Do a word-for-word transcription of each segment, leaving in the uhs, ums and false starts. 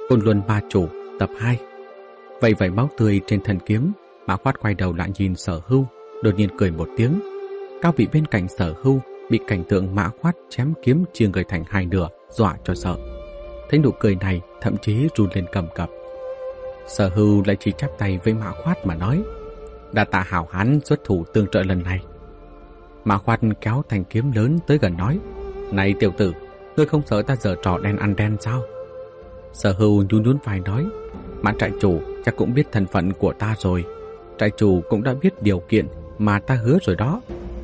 Côn Luân Ba Chủ tập hai. Vậy vậy máu tươi trên thân kiếm, Mã Khoát quay đầu lại nhìn Sở Hưu, đột nhiên cười một tiếng. Cao Bị bên cạnh Sở Hưu bị cảnh tượng Mã Khoát chém kiếm chia người thành hai nửa dọa cho sợ. Thấy nụ cười này thậm chí run lên cầm cập. Sở Hưu lại chỉ chắp tay với Mã Khoát mà nói: "Đa tạ hảo hán xuất thủ tương trợ lần này." Mã Khoát kéo thanh kiếm lớn tới gần nói: "Này tiểu tử, ngươi không sợ ta giở trò đen ăn đen sao?" Sở Hưu nhún nhún vai nói: "Mã trại chủ chắc cũng biết thân phận của ta rồi. Trại chủ cũng đã biết điều kiện mà ta hứa rồi đó.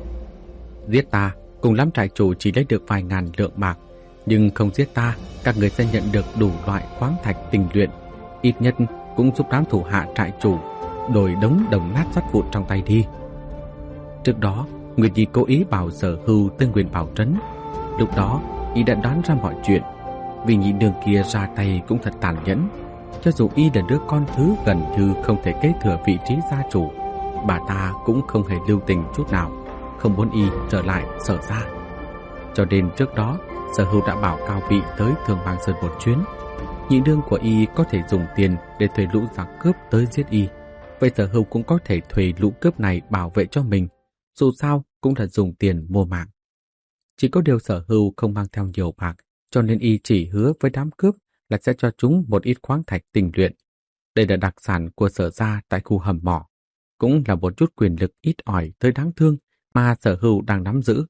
Giết ta, cùng lắm trại chủ chỉ lấy được vài ngàn lượng bạc, nhưng không giết ta, các người sẽ nhận được đủ loại khoáng thạch tinh luyện, ít nhất cũng giúp đám thủ hạ trại chủ đổi đống đồng nát sắt vụn trong tay đi." Trước đó, Nguyệt Nhi cố ý bảo Sở Hưu tới Nguyên Bảo Trấn. Lúc đó, y đã đoán ra mọi chuyện. Vì nhị nương kia ra tay cũng thật tàn nhẫn. Cho dù y là đứa con thứ gần như không thể kế thừa vị trí gia chủ, bà ta cũng không hề lưu tình chút nào, không muốn y trở lại Sở gia. Cho nên trước đó, Sở Hưu đã bảo Cao Bị tới Thường Bang Sơn một chuyến. Nhị nương của y có thể dùng tiền để thuê lũ giặc cướp tới giết y. Vậy Sở Hưu cũng có thể thuê lũ cướp này bảo vệ cho mình. Dù sao cũng là dùng tiền mua mạng. Chỉ có điều Sở Hưu không mang theo nhiều bạc, cho nên y chỉ hứa với đám cướp là sẽ cho chúng một ít khoáng thạch tinh luyện. Đây là đặc sản của Sở gia tại khu hầm mỏ, cũng là một chút quyền lực ít ỏi tới đáng thương mà Sở Hưu đang nắm giữ.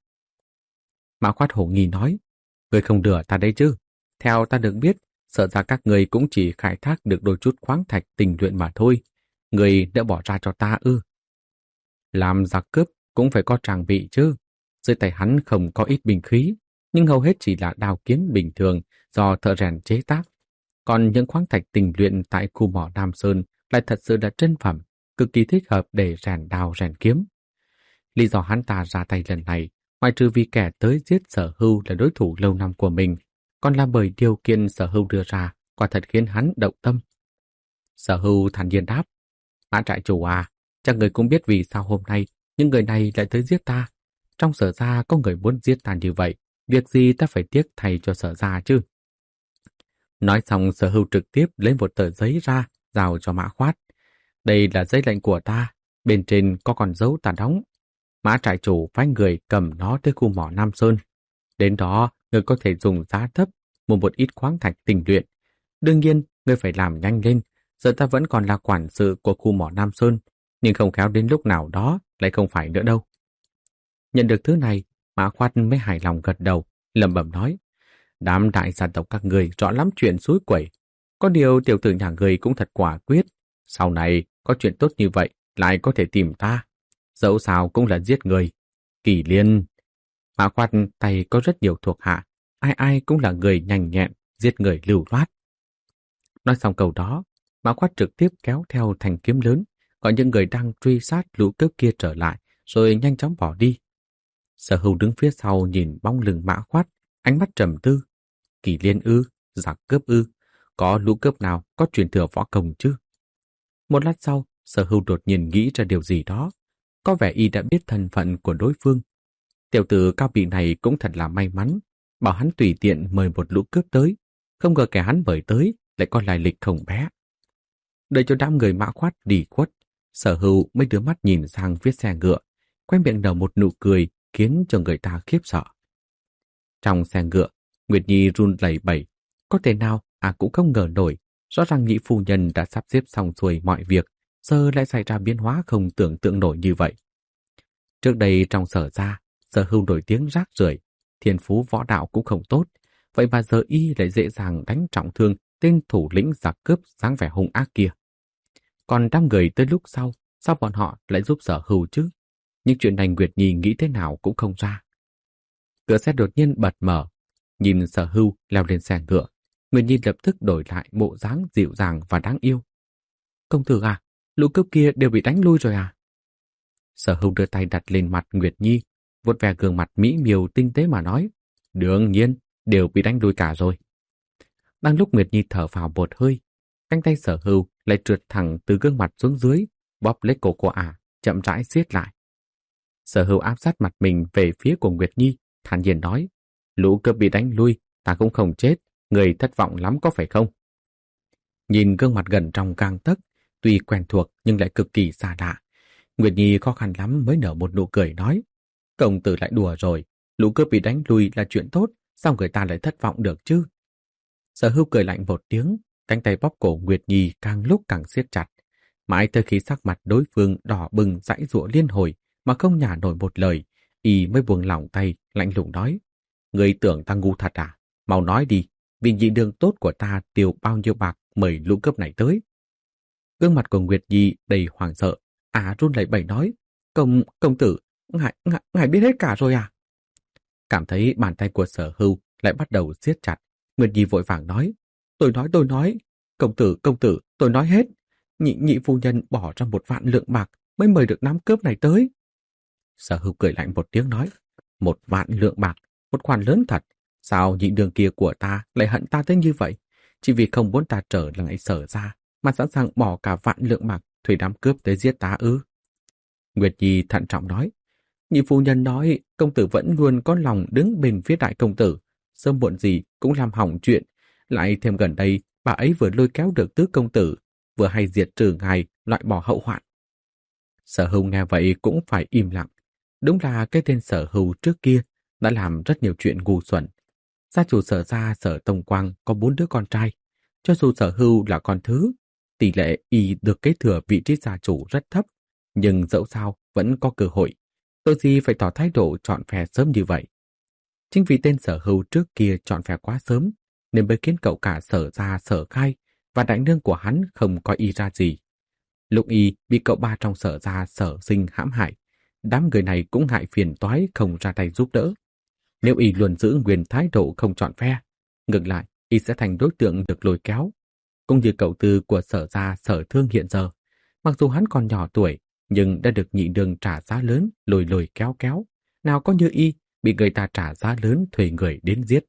Mã Khoát hổ nghi nói: "Ngươi không đùa ta đấy chứ? Theo ta được biết, Sở gia các người cũng chỉ khai thác được đôi chút khoáng thạch tinh luyện mà thôi. Ngươi đã bỏ ra cho ta ư?" Làm giặc cướp cũng phải có trang bị chứ. Dưới tay hắn không có ít binh khí, nhưng hầu hết chỉ là đao kiếm bình thường do thợ rèn chế tác. Còn những khoáng thạch tinh luyện tại khu mỏ Nam Sơn lại thật sự là chân phẩm, cực kỳ thích hợp để rèn đao rèn kiếm. Lý do hắn ta ra tay lần này, ngoại trừ vì kẻ tới giết Sở Hưu là đối thủ lâu năm của mình, còn là bởi điều kiện Sở Hưu đưa ra quả thật khiến hắn động tâm. Sở Hưu thản nhiên đáp: "Mã trại chủ à, chắc người cũng biết vì sao hôm nay những người này lại tới giết ta. Trong Sở gia có người muốn giết ta như vậy, việc gì ta phải tiếc thay cho Sở gia chứ?" Nói xong, Sở Hưu trực tiếp lấy một tờ giấy ra, giao cho Mã Khoát. "Đây là giấy lệnh của ta, bên trên có con dấu ta đóng. Mã trại chủ phái người cầm nó tới khu mỏ Nam Sơn. Đến đó, người có thể dùng giá thấp mua một ít khoáng thạch tinh luyện. Đương nhiên, người phải làm nhanh lên, giờ ta vẫn còn là quản sự của khu mỏ Nam Sơn, nhưng không khéo đến lúc nào đó lại không phải nữa đâu." Nhận được thứ này, Mã Khoát mới hài lòng gật đầu, lẩm bẩm nói: "Đám đại gia tộc các người rõ lắm chuyện suối quẩy. Có điều tiểu tử nhà người cũng thật quả quyết. Sau này có chuyện tốt như vậy lại có thể tìm ta. Dẫu sao cũng là giết người. Kỳ Liên." Mã Khoát tay có rất nhiều thuộc hạ, ai ai cũng là người nhanh nhẹn, giết người lưu loát. Nói xong câu đó, Mã Khoát trực tiếp kéo theo thanh kiếm lớn, gọi những người đang truy sát lũ cướp kia trở lại, rồi nhanh chóng bỏ đi. Sở Hưu đứng phía sau nhìn bóng lưng Mã Khoát, ánh mắt trầm tư. Kỳ Liên ư, giặc cướp ư, có lũ cướp nào có truyền thừa võ công chứ? Một lát sau, Sở Hưu đột nhiên nghĩ ra điều gì đó. Có vẻ y đã biết thân phận của đối phương. Tiểu tử Cao Bị này cũng thật là may mắn, bảo hắn tùy tiện mời một lũ cướp tới, không ngờ kẻ hắn mời tới lại có lai lịch không bé. Đợi cho đám người Mã Khoát đi khuất, Sở Hưu mới đưa mắt nhìn sang phía xe ngựa, quay miệng nở một nụ cười khiến cho người ta khiếp sợ. Trong xe ngựa, Nguyệt Nhi run lẩy bẩy, có thể nào à cũng không ngờ nổi, rõ ràng nhị phu nhân đã sắp xếp xong xuôi mọi việc, giờ lại xảy ra biến hóa không tưởng tượng nổi như vậy. Trước đây trong Sở gia, Sở Hưu nổi tiếng rác rưởi, thiên phú võ đạo cũng không tốt, vậy mà giờ y lại dễ dàng đánh trọng thương tên thủ lĩnh giặc cướp dáng vẻ hung ác kia. Còn đám người tới lúc sau, sao bọn họ lại giúp Sở Hưu chứ? Nhưng chuyện này Nguyệt Nhi nghĩ thế nào cũng không ra. Cửa xe đột nhiên bật mở, nhìn Sở Hưu leo lên xe ngựa, Nguyệt Nhi lập tức đổi lại bộ dáng dịu dàng và đáng yêu. "Công tử à, lũ cướp kia đều bị đánh lui rồi à?" Sở Hưu đưa tay đặt lên mặt Nguyệt Nhi, vuốt ve gương mặt mỹ miều tinh tế mà nói: "Đương nhiên, đều bị đánh lui cả rồi." Đang lúc Nguyệt Nhi thở phào một hơi, cánh tay Sở Hưu lại trượt thẳng từ gương mặt xuống dưới, bóp lấy cổ của ả, chậm rãi siết lại. Sở Hưu áp sát mặt mình về phía của Nguyệt Nhi, thản nhiên nói: "Lũ cướp bị đánh lui, ta cũng không chết, người thất vọng lắm có phải không?" Nhìn gương mặt gần trong gang tấc, tuy quen thuộc nhưng lại cực kỳ xa lạ. Nguyệt Nhi khó khăn lắm mới nở một nụ cười nói, công tử lại đùa rồi, lũ cướp bị đánh lui là chuyện tốt, sao người ta lại thất vọng được chứ? Sở Hưu cười lạnh một tiếng, cánh tay bóp cổ Nguyệt Nhi càng lúc càng siết chặt. Mãi tới khi sắc mặt đối phương đỏ bừng dãy giụa liên hồi mà không nhả nổi một lời, y mới buông lỏng tay, lạnh lùng nói, người tưởng ta ngu thật à? Mau nói đi, vì nhị đường tốt của ta tiêu bao nhiêu bạc mời lũ cướp này tới? Gương mặt của Nguyệt Nhi đầy hoảng sợ, à run lẩy bẩy nói, công công tử, ngài, ngài, ngài biết hết cả rồi à? Cảm thấy bàn tay của Sở Hưu lại bắt đầu siết chặt, Nguyệt Nhi vội vàng nói, tôi nói tôi nói, công tử công tử, tôi nói hết, nhị nhị phu nhân bỏ ra một vạn lượng bạc mới mời được đám cướp này tới. Sở Hưu cười lạnh một tiếng nói, một vạn lượng bạc, một khoản lớn thật, sao nhị đường kia của ta lại hận ta tới như vậy? Chỉ vì không muốn ta trở lại Sở ra, mà sẵn sàng bỏ cả vạn lượng bạc thuê đám cướp tới giết ta ư? Nguyệt Nhi thận trọng nói, nhị phu nhân nói công tử vẫn luôn có lòng đứng bên phía đại công tử, sớm muộn gì cũng làm hỏng chuyện, lại thêm gần đây bà ấy vừa lôi kéo được tứ công tử, vừa hay diệt trừ ngài, loại bỏ hậu hoạn. Sở Hưu nghe vậy cũng phải im lặng. Đúng là cái tên Sở Hưu trước kia đã làm rất nhiều chuyện ngu xuẩn. Gia chủ Sở gia Sở Tông Quang có bốn đứa con trai. Cho dù Sở Hưu là con thứ, tỷ lệ y được kế thừa vị trí gia chủ rất thấp, nhưng dẫu sao vẫn có cơ hội. Tội gì phải tỏ thái độ chọn phe sớm như vậy. Chính vì tên Sở Hưu trước kia chọn phe quá sớm, nên mới khiến cậu cả Sở gia Sở Khai và đại nương của hắn không coi y ra gì. Lúc y bị cậu ba trong Sở gia Sở Sinh hãm hại, đám người này cũng ngại phiền toái không ra tay giúp đỡ. Nếu y luôn giữ nguyên thái độ không chọn phe, ngược lại y sẽ thành đối tượng được lôi kéo. Cũng như cậu tư của Sở gia Sở Thương hiện giờ, mặc dù hắn còn nhỏ tuổi, nhưng đã được nhị đường trả giá lớn lôi lôi kéo kéo. Nào có như y bị người ta trả giá lớn thuê người đến giết.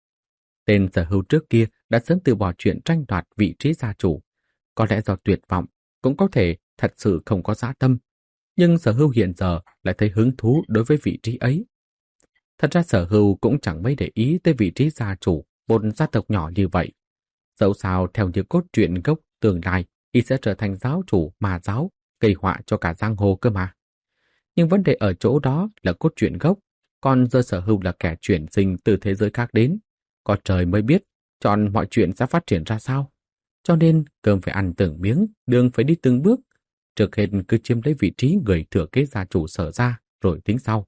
Tên Sở Hưu trước kia đã sớm từ bỏ chuyện tranh đoạt vị trí gia chủ. Có lẽ do tuyệt vọng, cũng có thể thật sự không có dã tâm. Nhưng Sở Hưu hiện giờ lại thấy hứng thú đối với vị trí ấy. Thật ra Sở Hưu cũng chẳng mấy để ý tới vị trí gia chủ một gia tộc nhỏ như vậy. Dẫu sao theo như cốt truyện gốc tương lai, y sẽ trở thành giáo chủ mà giáo, gây họa cho cả giang hồ cơ mà. Nhưng vấn đề ở chỗ đó là cốt truyện gốc, còn giờ Sở Hưu là kẻ chuyển sinh từ thế giới khác đến. Có trời mới biết, chọn mọi chuyện sẽ phát triển ra sao. Cho nên cơm phải ăn từng miếng, đường phải đi từng bước. Trước hết cứ chiếm lấy vị trí người thừa kế gia chủ Sở ra, rồi tính sau.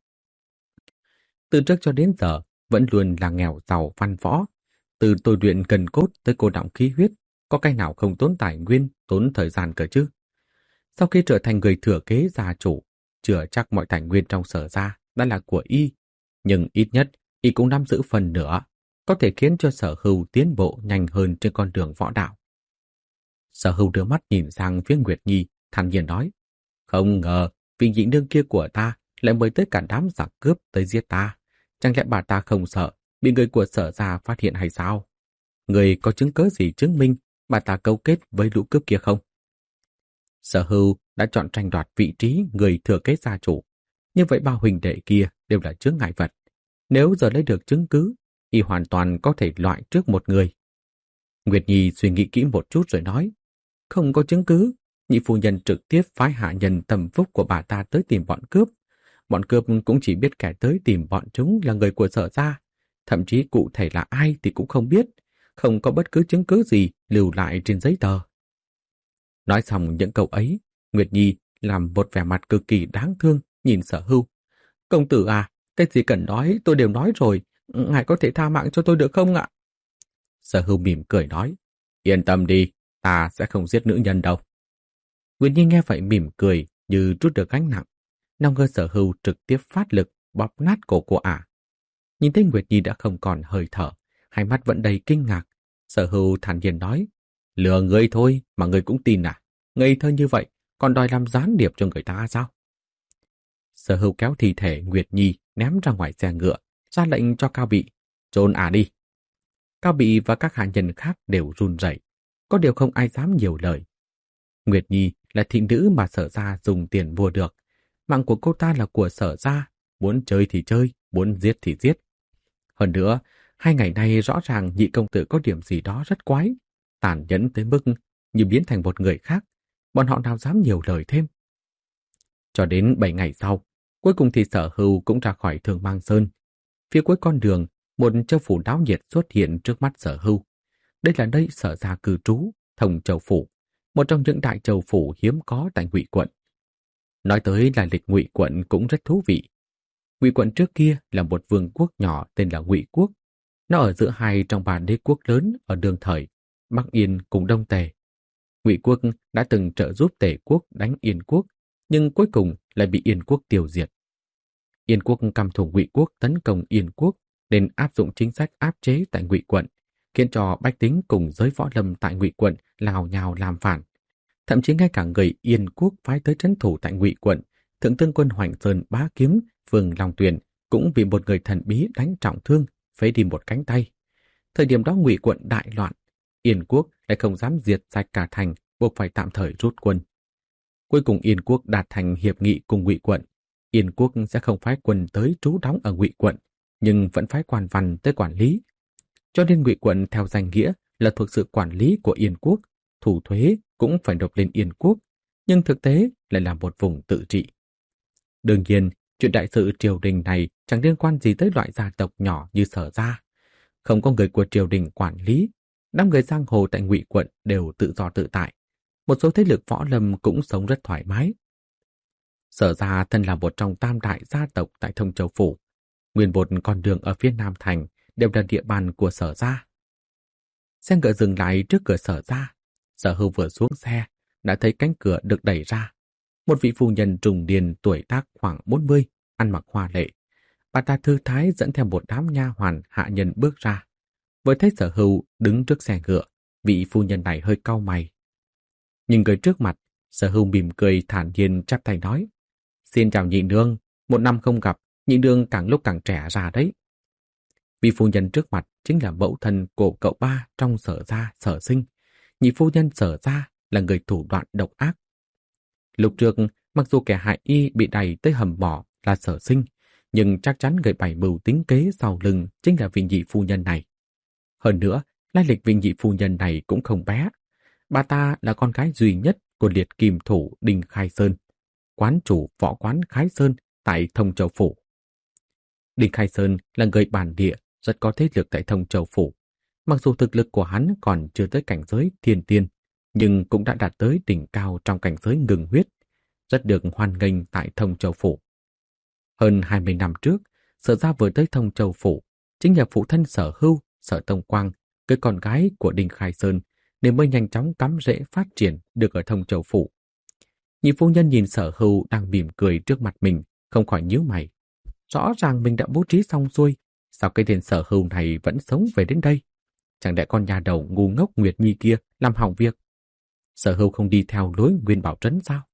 Từ trước cho đến giờ, vẫn luôn là nghèo giàu văn võ. Từ tôi luyện cần cốt tới cô đọng khí huyết, có cái nào không tốn tài nguyên, tốn thời gian cơ chứ. Sau khi trở thành người thừa kế gia chủ, chưa chắc mọi tài nguyên trong Sở ra đã là của y. Nhưng ít nhất, y cũng nắm giữ phần nữa, có thể khiến cho Sở Hưu tiến bộ nhanh hơn trên con đường võ đạo. Sở Hưu đưa mắt nhìn sang phía Nguyệt Nhi, thản nhiên nói, không ngờ vị nhị nương kia của ta lại mời tới cả đám giặc cướp tới giết ta. Chẳng lẽ bà ta không sợ bị người của Sở gia phát hiện hay sao? Người có chứng cớ gì chứng minh bà ta cấu kết với lũ cướp kia không? Sở Hưu đã chọn tranh đoạt vị trí người thừa kế gia chủ. Như vậy ba huynh đệ kia đều là chướng ngại vật. Nếu giờ lấy được chứng cứ, y hoàn toàn có thể loại trước một người. Nguyệt Nhi suy nghĩ kỹ một chút rồi nói, không có chứng cứ, nhị phu nhân trực tiếp phái hạ nhân tầm phúc của bà ta tới tìm bọn cướp. Bọn cướp cũng chỉ biết kẻ tới tìm bọn chúng là người của Sở gia, thậm chí cụ thể là ai thì cũng không biết, không có bất cứ chứng cứ gì lưu lại trên giấy tờ. Nói xong những câu ấy, Nguyệt Nhi làm một vẻ mặt cực kỳ đáng thương nhìn Sở Hưu. Công tử à, cái gì cần nói tôi đều nói rồi, ngài có thể tha mạng cho tôi được không ạ? Sở Hưu mỉm cười nói, yên tâm đi, ta sẽ không giết nữ nhân đâu. Nguyệt Nhi nghe vậy mỉm cười như trút được gánh nặng. Nào ngờ Sở Hưu trực tiếp phát lực bóp nát cổ của ả. Nhìn thấy Nguyệt Nhi đã không còn hơi thở, hai mắt vẫn đầy kinh ngạc. Sở Hưu thản nhiên nói, lừa người thôi mà người cũng tin à? Ngây thơ như vậy còn đòi làm gián điệp cho người ta sao? Sở Hưu kéo thi thể Nguyệt Nhi ném ra ngoài xe ngựa, ra lệnh cho Cao Bị, chôn ả đi. Cao Bị và các hạ nhân khác đều run rẩy, có điều không ai dám nhiều lời. Nguyệt Nhi là thị nữ mà Sở gia dùng tiền mua được, mạng của cô ta là của Sở gia, muốn chơi thì chơi, muốn giết thì giết. Hơn nữa, hai ngày nay rõ ràng nhị công tử có điểm gì đó rất quái. tàn nhẫn tới mức như biến thành một người khác, bọn họ nào dám nhiều lời thêm. Cho đến bảy ngày sau, cuối cùng thì Sở Hưu cũng ra khỏi Thương Mang Sơn. Phía cuối con đường, một châu phủ náo nhiệt xuất hiện trước mắt Sở Hưu. Đây là nơi Sở gia cư trú, Thông Châu Phủ, một trong những đại châu phủ hiếm có tại Ngụy quận. Nói tới là lịch Ngụy quận cũng rất thú vị. Ngụy quận trước kia là một vương quốc nhỏ tên là Ngụy quốc. Nó ở giữa hai trong ba đế quốc lớn ở đương thời, Bắc Yên cùng Đông Tề. Ngụy quốc đã từng trợ giúp Tề quốc đánh Yên quốc, nhưng cuối cùng lại bị Yên quốc tiêu diệt. Yên quốc căm thù Ngụy quốc tấn công Yên quốc nên áp dụng chính sách áp chế tại Ngụy quận, khiến cho bách tính cùng giới võ lâm tại Ngụy quận lào nhào làm phản. Thậm chí ngay cả người Yên quốc phái tới trấn thủ tại Ngụy quận, thượng tướng quân Hoành Sơn Bá Kiếm, Vương Long Tuyền cũng bị một người thần bí đánh trọng thương, phế đi một cánh tay. Thời điểm đó Ngụy quận đại loạn, Yên quốc lại không dám diệt sạch cả thành, buộc phải tạm thời rút quân. Cuối cùng Yên quốc đạt thành hiệp nghị cùng Ngụy quận. Yên quốc sẽ không phái quân tới trú đóng ở Ngụy quận, nhưng vẫn phái quan văn tới quản lý. Cho nên Ngụy quận theo danh nghĩa là thuộc sự quản lý của Yên quốc, thu thuế cũng phải nộp lên Yên quốc, nhưng thực tế lại là một vùng tự trị. Đương nhiên, chuyện đại sự triều đình này chẳng liên quan gì tới loại gia tộc nhỏ như Sở gia. Không có người của triều đình quản lý, năm người giang hồ tại Ngụy quận đều tự do tự tại. Một số thế lực võ lâm cũng sống rất thoải mái. Sở gia thân là một trong tam đại gia tộc tại Thông Châu Phủ. Nguyên một con đường ở phía Nam Thành đều là địa bàn của Sở gia. Xe ngựa dừng lại trước cửa Sở gia. Sở Hưu vừa xuống xe, đã thấy cánh cửa được đẩy ra. Một vị phu nhân trùng niên tuổi tác khoảng bốn mươi, ăn mặc hoa lệ. Bà ta thư thái dẫn theo một đám nha hoàn hạ nhân bước ra. Vừa thấy Sở Hưu đứng trước xe ngựa, vị phu nhân này hơi cau mày. Nhưng người trước mặt, Sở Hưu mỉm cười thản nhiên chắp tay nói: "Xin chào nhị nương, một năm không gặp, nhị nương càng lúc càng trẻ ra đấy." Vị phu nhân trước mặt chính là mẫu thân của cậu ba trong Sở gia, Sở Sinh. Nhị phu nhân Sở gia là người thủ đoạn độc ác. Lúc trước, mặc dù kẻ hại y bị đày tới hầm mỏ là Sở Sinh, nhưng chắc chắn người bày mưu tính kế sau lưng chính là vị nhị phu nhân này. Hơn nữa, lai lịch vị nhị phu nhân này cũng không bé. Bà ta là con gái duy nhất của liệt kim thủ Đinh Khai Sơn, quán chủ võ quán Khái Sơn tại Thông Châu Phủ. Đinh Khai Sơn là người bản địa, rất có thế lực tại Thông Châu Phủ. Mặc dù thực lực của hắn còn chưa tới cảnh giới thiên tiên, nhưng cũng đã đạt tới đỉnh cao trong cảnh giới ngừng huyết, rất được hoan nghênh tại Thông Châu Phủ. Hơn hai mươi năm trước, Sở gia vừa tới Thông Châu Phủ, chính là phụ thân Sở Hưu, Sở Tông Quang, cái con gái của Đinh Khai Sơn, nên mới nhanh chóng cắm rễ phát triển được ở Thông Châu Phủ. Nhị phu nhân nhìn Sở Hưu đang mỉm cười trước mặt mình, không khỏi nhíu mày. Rõ ràng mình đã bố trí xong xuôi, sao cái tên Sở Hưu này vẫn sống về đến đây? Chẳng lẽ con nhà đầu ngu ngốc Nguyệt Nhi kia làm hỏng việc? Sở Hưu không đi theo lối Nguyên Bảo Trấn sao?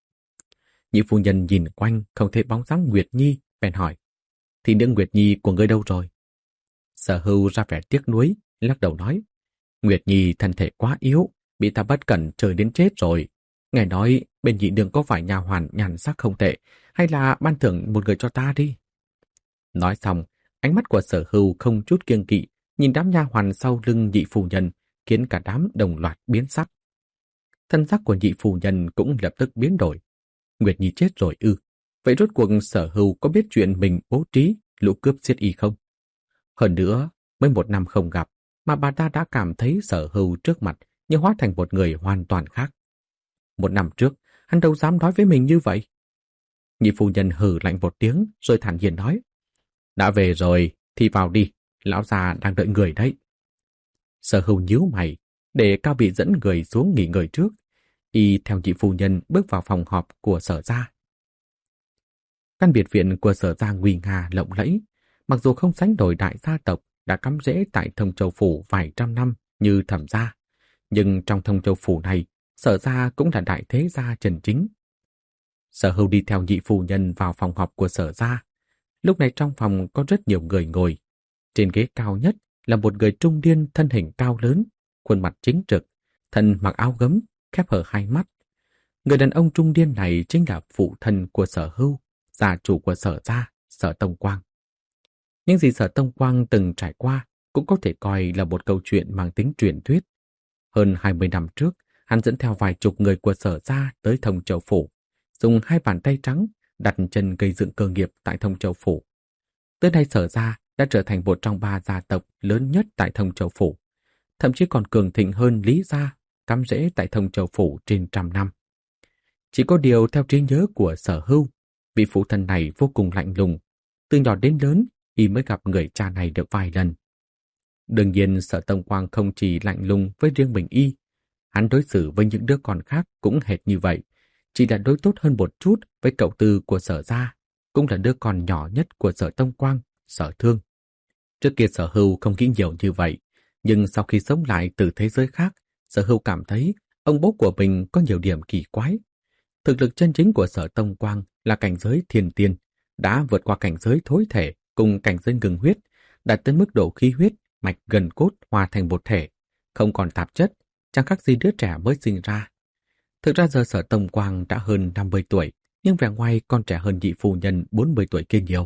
Nhị phu nhân nhìn quanh không thấy bóng dáng Nguyệt Nhi, bèn hỏi: "Thì nữ Nguyệt Nhi của ngươi đâu rồi?" Sở Hưu ra vẻ tiếc nuối, lắc đầu nói: "Nguyệt Nhi thân thể quá yếu, bị ta bất cẩn chơi đến chết rồi. Nghe nói bên nhị đường có phải nhà hoàn nhàn sắc không tệ, hay là ban thưởng một người cho ta đi." Nói xong, ánh mắt của Sở Hưu không chút kiêng kỵ nhìn đám nha hoàn sau lưng nhị phu nhân, khiến cả đám đồng loạt biến sắc. Thân sắc của nhị phu nhân cũng lập tức biến đổi. Nguyệt Nhi chết rồi ư? Vậy rốt cuộc Sở Hưu có biết chuyện mình bố trí lũ cướp giết y không? Hơn nữa, mới một năm không gặp, mà bà ta đã cảm thấy Sở Hưu trước mặt như hóa thành một người hoàn toàn khác. Một năm trước, hắn đâu dám nói với mình như vậy. Nhị phu nhân hừ lạnh một tiếng rồi thản nhiên nói: "Đã về rồi thì vào đi, lão già đang đợi người đấy." Sở Hưu nhíu mày, để Cao Bị dẫn người xuống nghỉ ngơi trước. Y theo nhị phu nhân bước vào phòng họp của Sở gia. Căn biệt viện của Sở gia nguy nga lộng lẫy, mặc dù không sánh nổi đại gia tộc đã cắm rễ tại Thông Châu Phủ vài trăm năm như Thẩm gia, nhưng trong Thông Châu Phủ này, Sở gia cũng là đại thế gia chân chính. Sở Hưu đi theo nhị phu nhân vào phòng họp của Sở gia. Lúc này trong phòng có rất nhiều người ngồi. Trên ghế cao nhất là một người trung niên thân hình cao lớn, khuôn mặt chính trực, thân mặc áo gấm, khép hờ hai mắt. Người đàn ông trung niên này chính là phụ thân của Sở Hưu, gia chủ của Sở gia, Sở Tông Quang. Những gì Sở Tông Quang từng trải qua cũng có thể coi là một câu chuyện mang tính truyền thuyết. Hơn hai mươi năm trước, hắn dẫn theo vài chục người của Sở gia tới Thông Châu Phủ, dùng hai bàn tay trắng đặt chân gây dựng cơ nghiệp tại Thông Châu Phủ. Tới nay Sở gia đã trở thành một trong ba gia tộc lớn nhất tại Thông Châu Phủ, thậm chí còn cường thịnh hơn Lý gia, cắm rễ tại Thông Châu Phủ trên trăm năm. Chỉ có điều theo trí nhớ của Sở Hưu, vị phụ thân này vô cùng lạnh lùng. Từ nhỏ đến lớn, y mới gặp người cha này được vài lần. Đương nhiên Sở Tông Quang không chỉ lạnh lùng với riêng mình y, hắn đối xử với những đứa con khác cũng hệt như vậy, chỉ là đối tốt hơn một chút với cậu tư của Sở gia, cũng là đứa con nhỏ nhất của Sở Tông Quang, Sở Thương. Trước kia Sở Hưu không nghĩ nhiều như vậy, nhưng sau khi sống lại từ thế giới khác, Sở Hưu cảm thấy ông bố của mình có nhiều điểm kỳ quái. Thực lực chân chính của Sở Tông Quang là cảnh giới thiên tiên, đã vượt qua cảnh giới thối thể cùng cảnh giới ngừng huyết, đạt tới mức độ khí huyết, mạch gần cốt hòa thành một thể, không còn tạp chất, chẳng khác gì đứa trẻ mới sinh ra. Thực ra giờ Sở Tông Quang đã hơn năm mươi tuổi, nhưng vẻ ngoài còn trẻ hơn nhị phu nhân bốn mươi tuổi kia nhiều.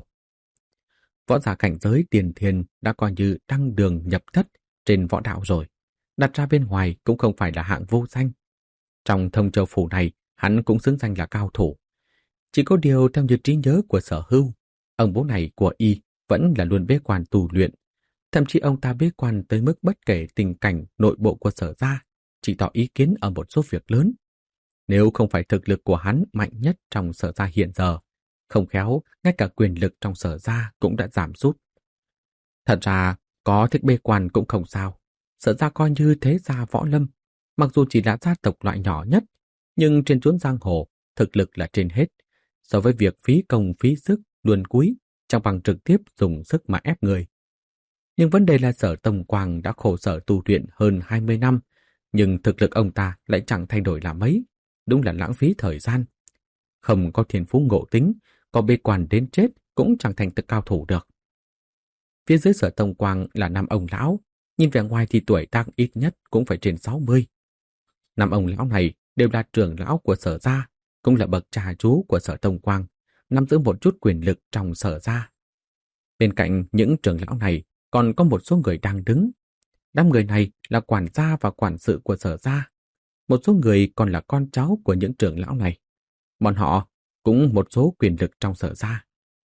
Võ giả cảnh giới tiền thiên đã coi như đăng đường nhập thất trên võ đạo rồi, đặt ra bên ngoài cũng không phải là hạng vô danh. Trong Thông Châu Phủ này, hắn cũng xứng danh là cao thủ. Chỉ có điều theo như trí nhớ của Sở Hưu, ông bố này của y vẫn là luôn bế quan tu luyện. Thậm chí ông ta bế quan tới mức bất kể tình cảnh nội bộ của Sở gia, chỉ tỏ ý kiến ở một số việc lớn. Nếu không phải thực lực của hắn mạnh nhất trong Sở gia hiện giờ, không khéo ngay cả quyền lực trong Sở gia cũng đã giảm sút. Thật ra, có thích bế quan cũng không sao. Sở gia coi như thế gia võ lâm, mặc dù chỉ là gia tộc loại nhỏ nhất, nhưng trên chốn giang hồ, thực lực là trên hết. So với việc phí công phí sức, luồn cúi, chẳng bằng trực tiếp dùng sức mà ép người. Nhưng vấn đề là Sở Tông Quang đã khổ sở tu luyện hơn hai mươi năm, nhưng thực lực ông ta lại chẳng thay đổi là mấy. Đúng là lãng phí thời gian. Không có thiên phú ngộ tính, có bế quan đến chết cũng chẳng thành thực cao thủ được. Phía dưới Sở Tông Quang là năm ông lão, nhìn vẻ ngoài thì tuổi tác ít nhất cũng phải trên sáu mươi. Năm ông lão này đều là trưởng lão của Sở gia, cũng là bậc cha chú của Sở Tông Quang, nắm giữ một chút quyền lực trong Sở gia. Bên cạnh những trưởng lão này còn có một số người đang đứng. Đám người này là quản gia và quản sự của Sở gia. Một số người còn là con cháu của những trưởng lão này. Bọn họ cũng một số quyền lực trong Sở gia.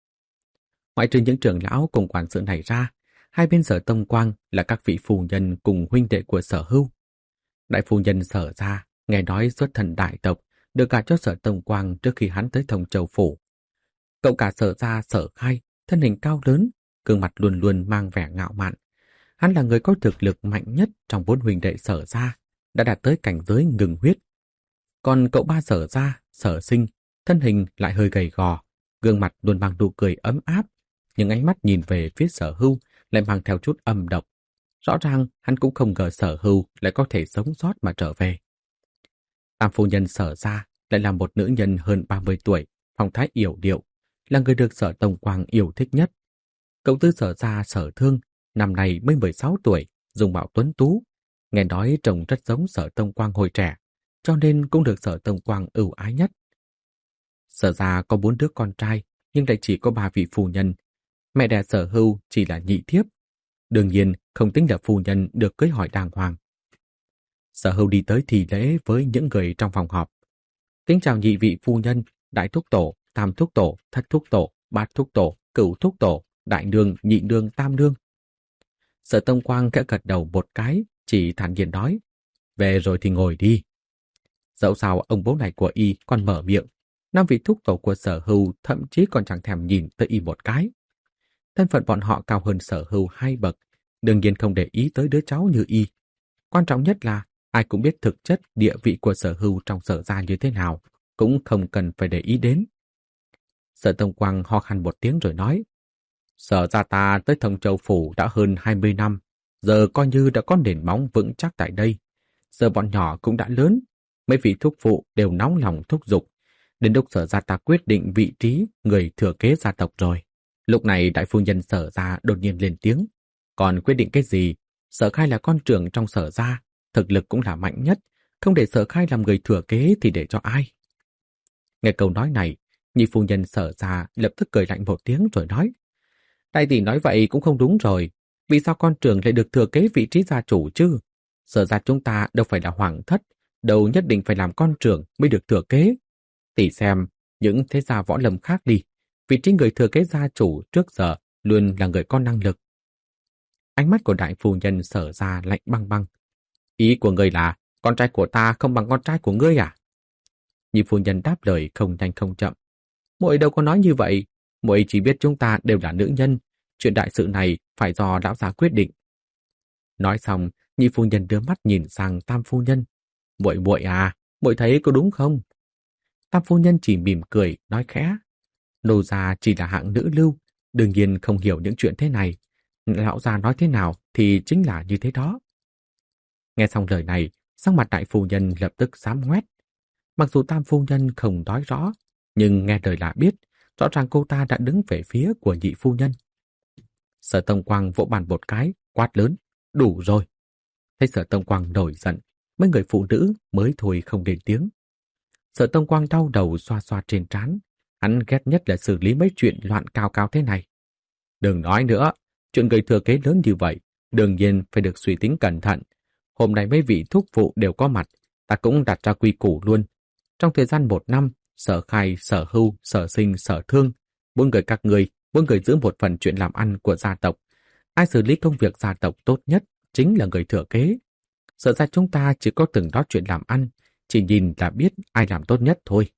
Ngoại trừ những trưởng lão cùng quản sự này ra, hai bên Sở Tông Quang là các vị phu nhân cùng huynh đệ của Sở Hưu. Đại phu nhân Sở gia nghe nói xuất thân đại tộc, được gả cho Sở Tông Quang trước khi hắn tới Thông Châu Phủ. Cậu cả Sở gia Sở Khai, thân hình cao lớn, gương mặt luôn luôn mang vẻ ngạo mạn. Hắn là người có thực lực mạnh nhất trong bốn huynh đệ Sở gia, đã đạt tới cảnh giới ngừng huyết. Còn cậu ba Sở gia, Sở Sinh, thân hình lại hơi gầy gò, gương mặt luôn mang nụ cười ấm áp, nhưng ánh mắt nhìn về phía Sở Hưu lại mang theo chút âm độc. Rõ ràng hắn cũng không ngờ Sở Hưu lại có thể sống sót mà trở về. Tam phu nhân Sở gia lại là một nữ nhân hơn ba mươi tuổi, phong thái yểu điệu, là người được Sở Tông Quang yêu thích nhất. Cậu tư Sở gia Sở Thương, năm nay mới mười sáu tuổi, dùng mạo tuấn tú, nghe nói trông rất giống Sở Tông Quang hồi trẻ, cho nên cũng được Sở Tông Quang ưu ái nhất. Sở gia có bốn đứa con trai, nhưng lại chỉ có ba vị phu nhân. Mẹ đẻ Sở Hưu chỉ là nhị thiếp, đương nhiên không tính là phu nhân được cưới hỏi đàng hoàng. Sở Hưu đi tới thì lễ với những người trong phòng họp. Kính chào nhị vị phu nhân, đại thúc tổ, tam thúc tổ, thất thúc tổ, bát thúc tổ, cửu thúc tổ, đại nương, nhị nương, tam nương. Sở Tông Quang khẽ gật đầu một cái, chỉ thản nhiên nói, về rồi thì ngồi đi. Dẫu sao ông bố này của y còn mở miệng, năm vị thúc tổ của Sở Hưu thậm chí còn chẳng thèm nhìn tới y một cái. Thân phận bọn họ cao hơn Sở Hưu hai bậc, đương nhiên không để ý tới đứa cháu như y. Quan trọng nhất là ai cũng biết thực chất địa vị của Sở Hưu trong Sở gia như thế nào, cũng không cần phải để ý đến. Sở Tông Quang ho khan một tiếng rồi nói, Sở gia ta tới Thông Châu Phủ đã hơn hai mươi năm, giờ coi như đã có nền móng vững chắc tại đây. Giờ bọn nhỏ cũng đã lớn, mấy vị thúc phụ đều nóng lòng thúc giục. Đến lúc Sở gia ta quyết định vị trí người thừa kế gia tộc rồi. Lúc này đại phu nhân Sở gia đột nhiên lên tiếng, còn quyết định cái gì? Sở Khai là con trưởng trong Sở gia, thực lực cũng là mạnh nhất, không để Sở Khai làm người thừa kế thì để cho ai? Nghe câu nói này, nhị phu nhân Sở gia lập tức cười lạnh một tiếng rồi nói, đại tỷ nói vậy cũng không đúng rồi, vì sao con trưởng lại được thừa kế vị trí gia chủ chứ? Sở ra chúng ta đâu phải là hoàng thất, đâu nhất định phải làm con trưởng mới được thừa kế. Tỷ xem những thế gia võ lâm khác đi, vị trí người thừa kế gia chủ trước giờ luôn là người có năng lực. Ánh mắt của đại phu nhân Sở ra lạnh băng băng. Ý của ngươi là con trai của ta không bằng con trai của ngươi à? Nhị phu nhân đáp lời không nhanh không chậm. Muội đâu có nói như vậy, muội chỉ biết chúng ta đều là nữ nhân, chuyện đại sự này phải do lão già quyết định. Nói xong, nhị phu nhân đưa mắt nhìn sang tam phu nhân. Muội muội à, muội thấy có đúng không? Tam phu nhân chỉ mỉm cười, nói khẽ. Nô gia chỉ là hạng nữ lưu, đương nhiên không hiểu những chuyện thế này. Lão già nói thế nào thì chính là như thế đó. Nghe xong lời này, sắc mặt đại phu nhân lập tức xám ngoét. Mặc dù tam phu nhân không nói rõ, nhưng nghe lời là biết, rõ ràng cô ta đã đứng về phía của nhị phu nhân. Sở Tông Quang vỗ bàn một cái, quát lớn, đủ rồi. Thấy Sở Tông Quang nổi giận, mấy người phụ nữ mới thôi không lên tiếng. Sở Tông Quang đau đầu xoa xoa trên trán, hắn ghét nhất là xử lý mấy chuyện loạn cao cao thế này. Đừng nói nữa, chuyện người thừa kế lớn như vậy, đương nhiên phải được suy tính cẩn thận. Hôm nay mấy vị thúc phụ đều có mặt, ta cũng đặt ra quy củ luôn. Trong thời gian một năm, Sở Khai, Sở Hưu, Sở Sinh, Sở Thương, bốn người các người, bốn người giữ một phần chuyện làm ăn của gia tộc. Ai xử lý công việc gia tộc tốt nhất chính là người thừa kế. Sở ra chúng ta chỉ có từng đó chuyện làm ăn, chỉ nhìn là biết ai làm tốt nhất thôi.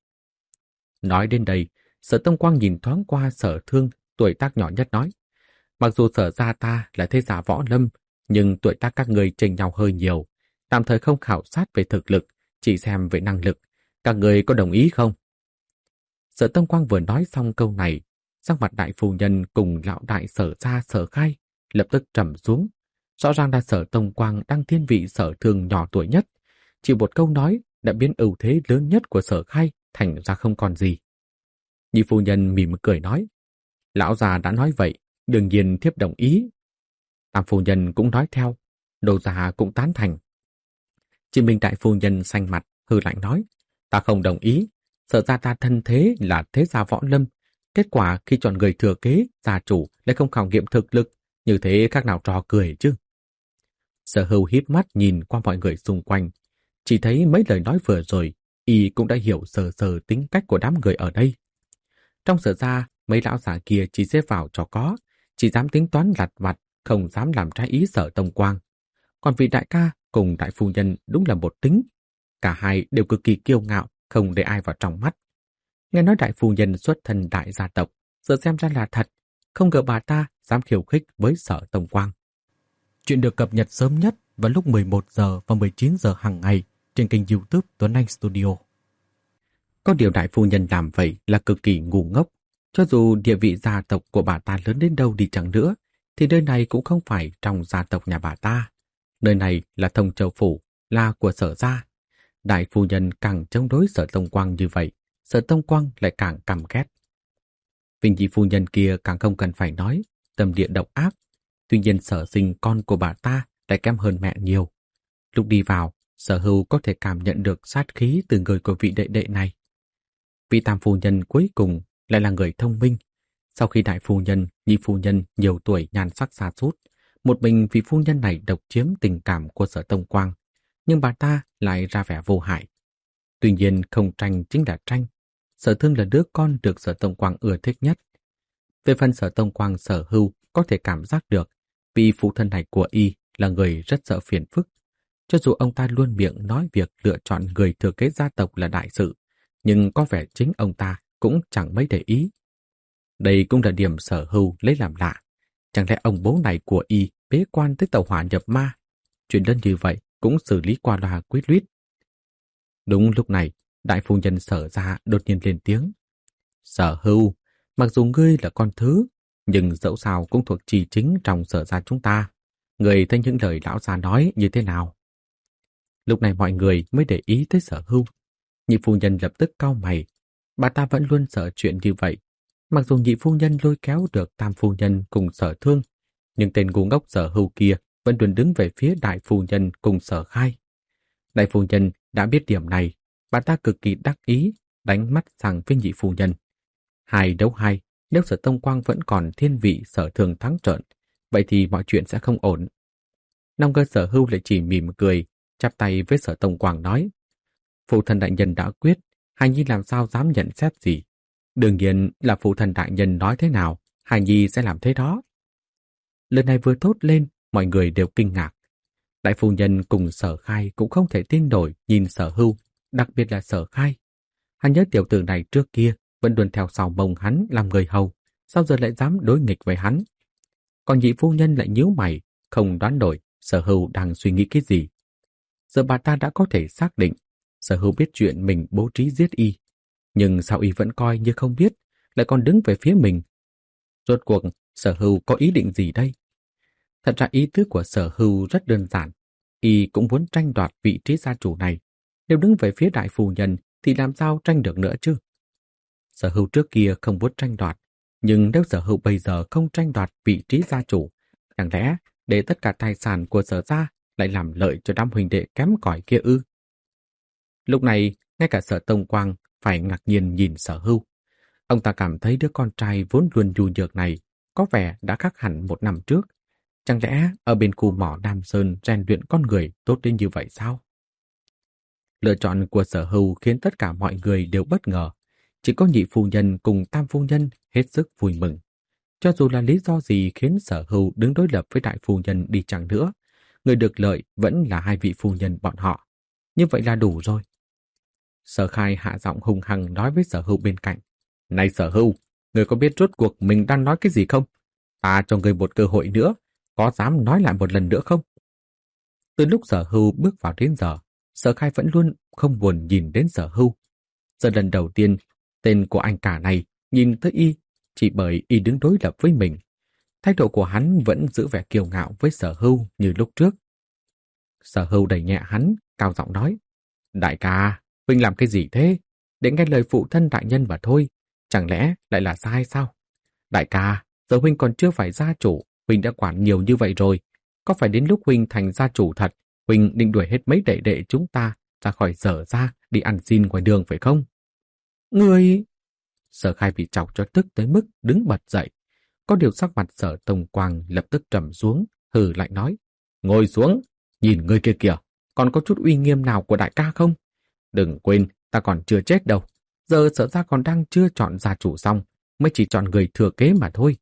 Nói đến đây, Sở Tông Quang nhìn thoáng qua Sở Thương, tuổi tác nhỏ nhất nói. Mặc dù Sở ra ta là thế giả võ lâm, nhưng tuổi tác các người chênh nhau hơi nhiều, tạm thời không khảo sát về thực lực, chỉ xem về năng lực. Các người có đồng ý không? Sở Tông Quang vừa nói xong câu này, sắc mặt đại phu nhân cùng lão đại Sở ra Sở Khai lập tức trầm xuống. Rõ ràng là Sở Tông Quang đang thiên vị Sở Thương nhỏ tuổi nhất. Chỉ một câu nói đã biến ưu thế lớn nhất của Sở Khai thành ra không còn gì. Nhị phu nhân mỉm cười nói, lão già đã nói vậy, đương nhiên thiếp đồng ý. Tam phu nhân cũng nói theo, đồ già cũng tán thành. Chỉ mình đại phu nhân xanh mặt, hừ lạnh nói, ta không đồng ý, Sở ra ta thân thế là thế gia võ lâm. Kết quả khi chọn người thừa kế, gia chủ lại không khảo nghiệm thực lực, như thế khác nào trò cười chứ. Sở Hưu híp mắt nhìn qua mọi người xung quanh, chỉ thấy mấy lời nói vừa rồi, y cũng đã hiểu sờ sờ tính cách của đám người ở đây. Trong Sở ra, mấy lão già kia chỉ xếp vào cho có, chỉ dám tính toán lặt vặt, không dám làm trái ý Sở Tông Quang. Còn vị đại ca cùng đại phu nhân đúng là một tính. Cả hai đều cực kỳ kiêu ngạo, không để ai vào trong mắt. Nghe nói đại phu nhân xuất thân đại gia tộc, giờ xem ra là thật, không ngờ bà ta dám khiêu khích với Sở Tông Quang. Chuyện được cập nhật sớm nhất vào lúc mười một giờ và mười chín giờ hàng ngày trên kênh YouTube Tuấn Anh Studio. Có điều đại phu nhân làm vậy là cực kỳ ngu ngốc. Cho dù địa vị gia tộc của bà ta lớn đến đâu đi chăng nữa, thì nơi này cũng không phải trong gia tộc nhà bà ta. Nơi này là Thông Châu Phủ, là của Sở gia. Đại phu nhân càng chống đối Sở Tông Quang như vậy, Sở Tông Quang lại càng căm ghét. Vinh Nhị phu nhân kia càng không cần phải nói, tâm địa độc ác. Tuy nhiên Sở Sinh con của bà ta lại kém hơn mẹ nhiều. Lúc đi vào, Sở Hưu có thể cảm nhận được sát khí từ người của vị đệ đệ này. Vị tam phu nhân cuối cùng lại là người thông minh. Sau khi đại phu nhân, nhị phu nhân nhiều tuổi nhan sắc sa sút, một mình vị phu nhân này độc chiếm tình cảm của Sở Tông Quang, nhưng bà ta lại ra vẻ vô hại. Tuy nhiên không tranh chính là tranh. Sở Thương là đứa con được Sở Tông Quang ưa thích nhất. Về phần Sở Tông Quang, Sở Hưu có thể cảm giác được vì phụ thân này của y là người rất sợ phiền phức. Cho dù ông ta luôn miệng nói việc lựa chọn người thừa kế gia tộc là đại sự, nhưng có vẻ chính ông ta cũng chẳng mấy để ý. Đây cũng là điểm Sở Hưu lấy làm lạ. Chẳng lẽ ông bố này của y bế quan tới tàu hỏa nhập ma? Chuyện lớn như vậy cũng xử lý qua loa quyết luyết. Đúng lúc này, đại phu nhân Sở ra đột nhiên lên tiếng. Sở Hưu, mặc dù ngươi là con thứ, nhưng dẫu sao cũng thuộc chi chính trong Sở ra chúng ta. Người thấy những lời lão già nói như thế nào? Lúc này mọi người mới để ý tới Sở Hưu. Nhị phu nhân lập tức cau mày. Bà ta vẫn luôn sợ chuyện như vậy. Mặc dù nhị phu nhân lôi kéo được tam phu nhân cùng Sở Thương, nhưng tên ngu ngốc Sở Hưu kia vẫn luôn đứng về phía đại phu nhân cùng Sở Khai. Đại phu nhân đã biết điểm này, bà ta cực kỳ đắc ý, đánh mắt sang với nhị phu nhân. Hai đấu hai, nếu Sở Tông Quang vẫn còn thiên vị Sở Thương thắng trận, vậy thì mọi chuyện sẽ không ổn. Nong Cơ Sở Hưu lại chỉ mỉm cười, chắp tay với Sở Tông Quang nói: Phụ thân đại nhân đã quyết, Hài Nhi làm sao dám nhận xét gì. Đương nhiên là phụ thân đại nhân nói thế nào, Hài Nhi sẽ làm thế đó. Lần này vừa thốt lên, mọi người đều kinh ngạc. Đại phu nhân cùng Sở Khai cũng không thể tin nổi nhìn Sở Hưu, đặc biệt là Sở Khai. Hắn nhớ tiểu tử này trước kia vẫn luôn theo sau mông hắn làm người hầu, sao giờ lại dám đối nghịch với hắn. Còn nhị phu nhân lại nhíu mày, không đoán nổi Sở Hưu đang suy nghĩ cái gì. Giờ bà ta đã có thể xác định Sở Hưu biết chuyện mình bố trí giết y, nhưng sao y vẫn coi như không biết, lại còn đứng về phía mình. Rốt cuộc Sở Hưu có ý định gì đây? Thật ra ý tứ của Sở Hưu rất đơn giản, y cũng muốn tranh đoạt vị trí gia chủ này. Nếu đứng về phía đại phu nhân thì làm sao tranh được nữa chứ? Sở Hưu trước kia không muốn tranh đoạt, nhưng nếu Sở Hưu bây giờ không tranh đoạt vị trí gia chủ, chẳng lẽ để tất cả tài sản của Sở gia lại làm lợi cho đám huynh đệ kém cỏi kia ư? Lúc này, ngay cả Sở Tông Quang phải ngạc nhiên nhìn Sở Hưu. Ông ta cảm thấy đứa con trai vốn luôn nhu nhược này có vẻ đã khác hẳn một năm trước. Chẳng lẽ ở bên khu mỏ Nam Sơn rèn luyện con người tốt đến như vậy sao? Lựa chọn của Sở Hưu khiến tất cả mọi người đều bất ngờ. Chỉ có nhị phu nhân cùng tam phu nhân hết sức vui mừng. Cho dù là lý do gì khiến Sở Hưu đứng đối lập với đại phu nhân đi chăng nữa, người được lợi vẫn là hai vị phu nhân bọn họ. Như vậy là đủ rồi. Sở Khai hạ giọng hung hăng nói với Sở Hưu bên cạnh: Này Sở Hưu, người có biết rốt cuộc mình đang nói cái gì không? Ta cho người một cơ hội nữa, có dám nói lại một lần nữa không? Từ lúc Sở Hưu bước vào đến giờ, Sở Khai vẫn luôn không buồn nhìn đến Sở Hưu. Giờ lần đầu tiên, tên của anh cả này nhìn tới y chỉ bởi y đứng đối lập với mình. Thái độ của hắn vẫn giữ vẻ kiêu ngạo với Sở Hưu như lúc trước. Sở Hưu đẩy nhẹ hắn, cao giọng nói: Đại ca, huynh làm cái gì thế? Để nghe lời phụ thân đại nhân mà thôi, chẳng lẽ lại là sai sao? Đại ca, giờ huynh còn chưa phải gia chủ, huynh đã quản nhiều như vậy rồi. Có phải đến lúc huynh thành gia chủ thật, huynh định đuổi hết mấy đệ đệ chúng ta ra khỏi Sở gia đi ăn xin ngoài đường phải không? Người... Sở Khai bị chọc cho tức tới mức đứng bật dậy. Có điều sắc mặt Sở Tông Quang lập tức trầm xuống, hừ lạnh nói: Ngồi xuống, nhìn người kia kìa, còn có chút uy nghiêm nào của đại ca không? Đừng quên, ta còn chưa chết đâu. Giờ Sở gia còn đang chưa chọn gia chủ xong, mới chỉ chọn người thừa kế mà thôi.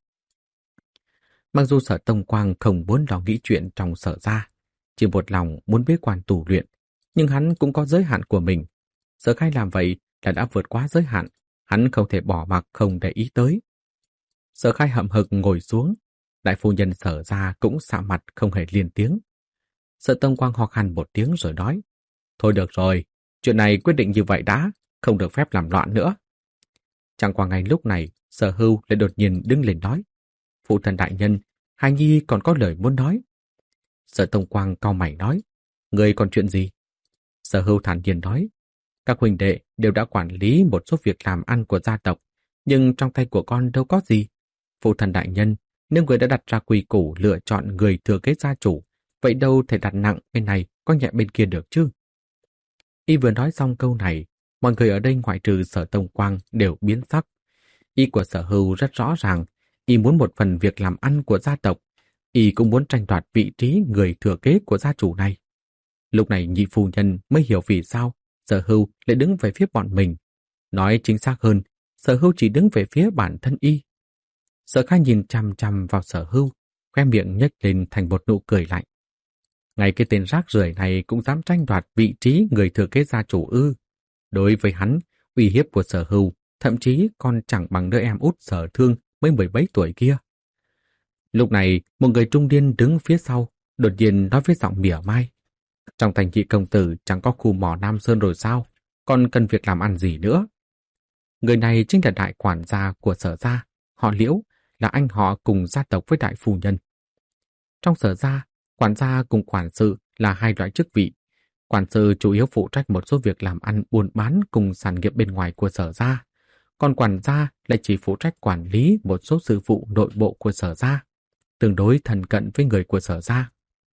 Mặc dù Sở Tông Quang không muốn lo nghĩ chuyện trong Sở gia, chỉ một lòng muốn bế quan tù luyện, nhưng hắn cũng có giới hạn của mình. Sở Khai làm vậy là đã vượt quá giới hạn, hắn không thể bỏ mặc không để ý tới. Sở Khai hậm hực ngồi xuống, đại phu nhân Sở gia cũng xạ mặt không hề lên tiếng. Sở Tông Quang ho khan một tiếng rồi nói: Thôi được rồi, chuyện này quyết định như vậy đã, không được phép làm loạn nữa. Chẳng qua ngay lúc này, Sở Hưu lại đột nhiên đứng lên nói: Phụ thân đại nhân, Hài Nhi còn có lời muốn nói. Sở Tông Quang cau mày nói: Người còn chuyện gì? Sở Hưu thản nhiên nói: Các huynh đệ đều đã quản lý một số việc làm ăn của gia tộc, nhưng trong tay của con đâu có gì. Phụ thân đại nhân, nếu người đã đặt ra quy củ lựa chọn người thừa kế gia chủ, vậy đâu thể đặt nặng bên này có nhẹ bên kia được chứ? Y vừa nói xong câu này, mọi người ở đây ngoại trừ Sở Tông Quang đều biến sắc. Ý của Sở Hưu rất rõ ràng, y muốn một phần việc làm ăn của gia tộc, y cũng muốn tranh đoạt vị trí người thừa kế của gia chủ này. Lúc này nhị phu nhân mới hiểu vì sao Sở Hưu lại đứng về phía bọn mình. Nói chính xác hơn, Sở Hưu chỉ đứng về phía bản thân y. Sở Khai nhìn chằm chằm vào Sở Hưu, khoe miệng nhếch lên thành một nụ cười lạnh. Ngay cái tên rác rưởi này cũng dám tranh đoạt vị trí người thừa kế gia chủ ư? Đối với hắn, uy hiếp của Sở Hưu thậm chí còn chẳng bằng đứa em út Sở Thương mới mười mấy tuổi kia. Lúc này, một người trung niên đứng phía sau, đột nhiên nói với giọng mỉa mai: Trong thành thị công tử chẳng có khu mỏ Nam Sơn rồi sao? Còn cần việc làm ăn gì nữa? Người này chính là đại quản gia của Sở gia, họ Liễu, là anh họ cùng gia tộc với đại phu nhân. Trong Sở gia, quản gia cùng quản sự là hai loại chức vị. Quản sự chủ yếu phụ trách một số việc làm ăn buôn bán cùng sản nghiệp bên ngoài của Sở gia, còn quản gia lại chỉ phụ trách quản lý một số sự vụ nội bộ của Sở gia, tương đối thân cận với người của Sở gia.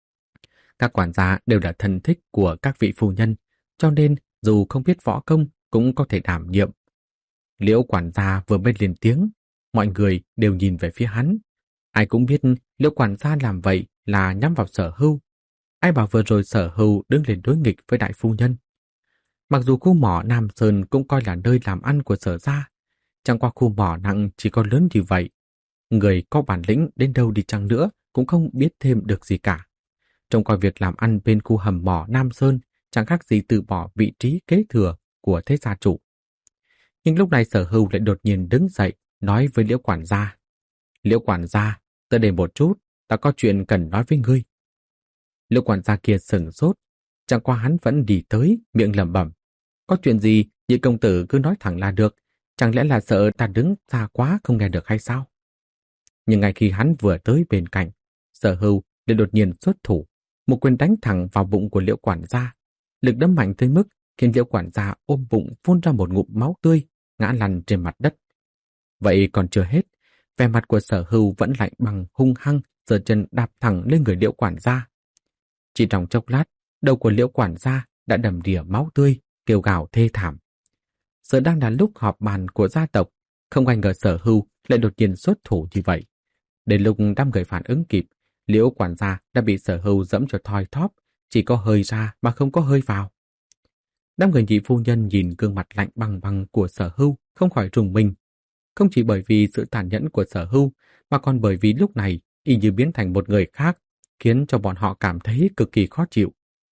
Các quản gia đều là thân thích của các vị phu nhân, cho nên dù không biết võ công cũng có thể đảm nhiệm. Liễu quản gia vừa mới lên tiếng, mọi người đều nhìn về phía hắn. Ai cũng biết Liễu quản gia làm vậy là nhắm vào Sở Hưu. Ai bảo vừa rồi Sở Hưu đứng lên đối nghịch với đại phu nhân. Mặc dù khu mỏ Nam Sơn cũng coi là nơi làm ăn của Sở gia, chẳng qua khu mỏ nặng chỉ có lớn như vậy. Người có bản lĩnh đến đâu đi chăng nữa cũng không biết thêm được gì cả. Trông coi việc làm ăn bên khu hầm mỏ Nam Sơn chẳng khác gì từ bỏ vị trí kế thừa của thế gia chủ. Nhưng lúc này Sở Hưu lại đột nhiên đứng dậy nói với Liễu quản gia. Liễu quản gia, tới đây một chút, ta có chuyện cần nói với ngươi. Liễu quản gia kia sừng sốt, chẳng qua hắn vẫn đi tới, miệng lẩm bẩm. Có chuyện gì, nhị công tử cứ nói thẳng là được, chẳng lẽ là sợ ta đứng xa quá không nghe được hay sao? Nhưng ngay khi hắn vừa tới bên cạnh, Sở Hưu lại đột nhiên xuất thủ, một quyền đánh thẳng vào bụng của Liễu quản gia. Lực đấm mạnh tới mức khiến Liễu quản gia ôm bụng phun ra một ngụm máu tươi, ngã lăn trên mặt đất. Vậy còn chưa hết, vẻ mặt của Sở Hưu vẫn lạnh bằng hung hăng, giơ chân đạp thẳng lên người Liễu quản gia. Chỉ trong chốc lát, đầu của Liễu quản gia đã đầm đìa máu tươi, kêu gào thê thảm. Giờ đang là lúc họp bàn của gia tộc, không ai ngờ Sở Hưu lại đột nhiên xuất thủ như vậy. Đến lúc đám người phản ứng kịp, Liễu quản gia đã bị Sở Hưu dẫm cho thoi thóp, chỉ có hơi ra mà không có hơi vào. Đám người nhị phu nhân nhìn gương mặt lạnh băng băng của Sở Hưu không khỏi rùng mình. Không chỉ bởi vì sự tàn nhẫn của Sở Hưu, mà còn bởi vì lúc này y như biến thành một người khác, khiến cho bọn họ cảm thấy cực kỳ khó chịu.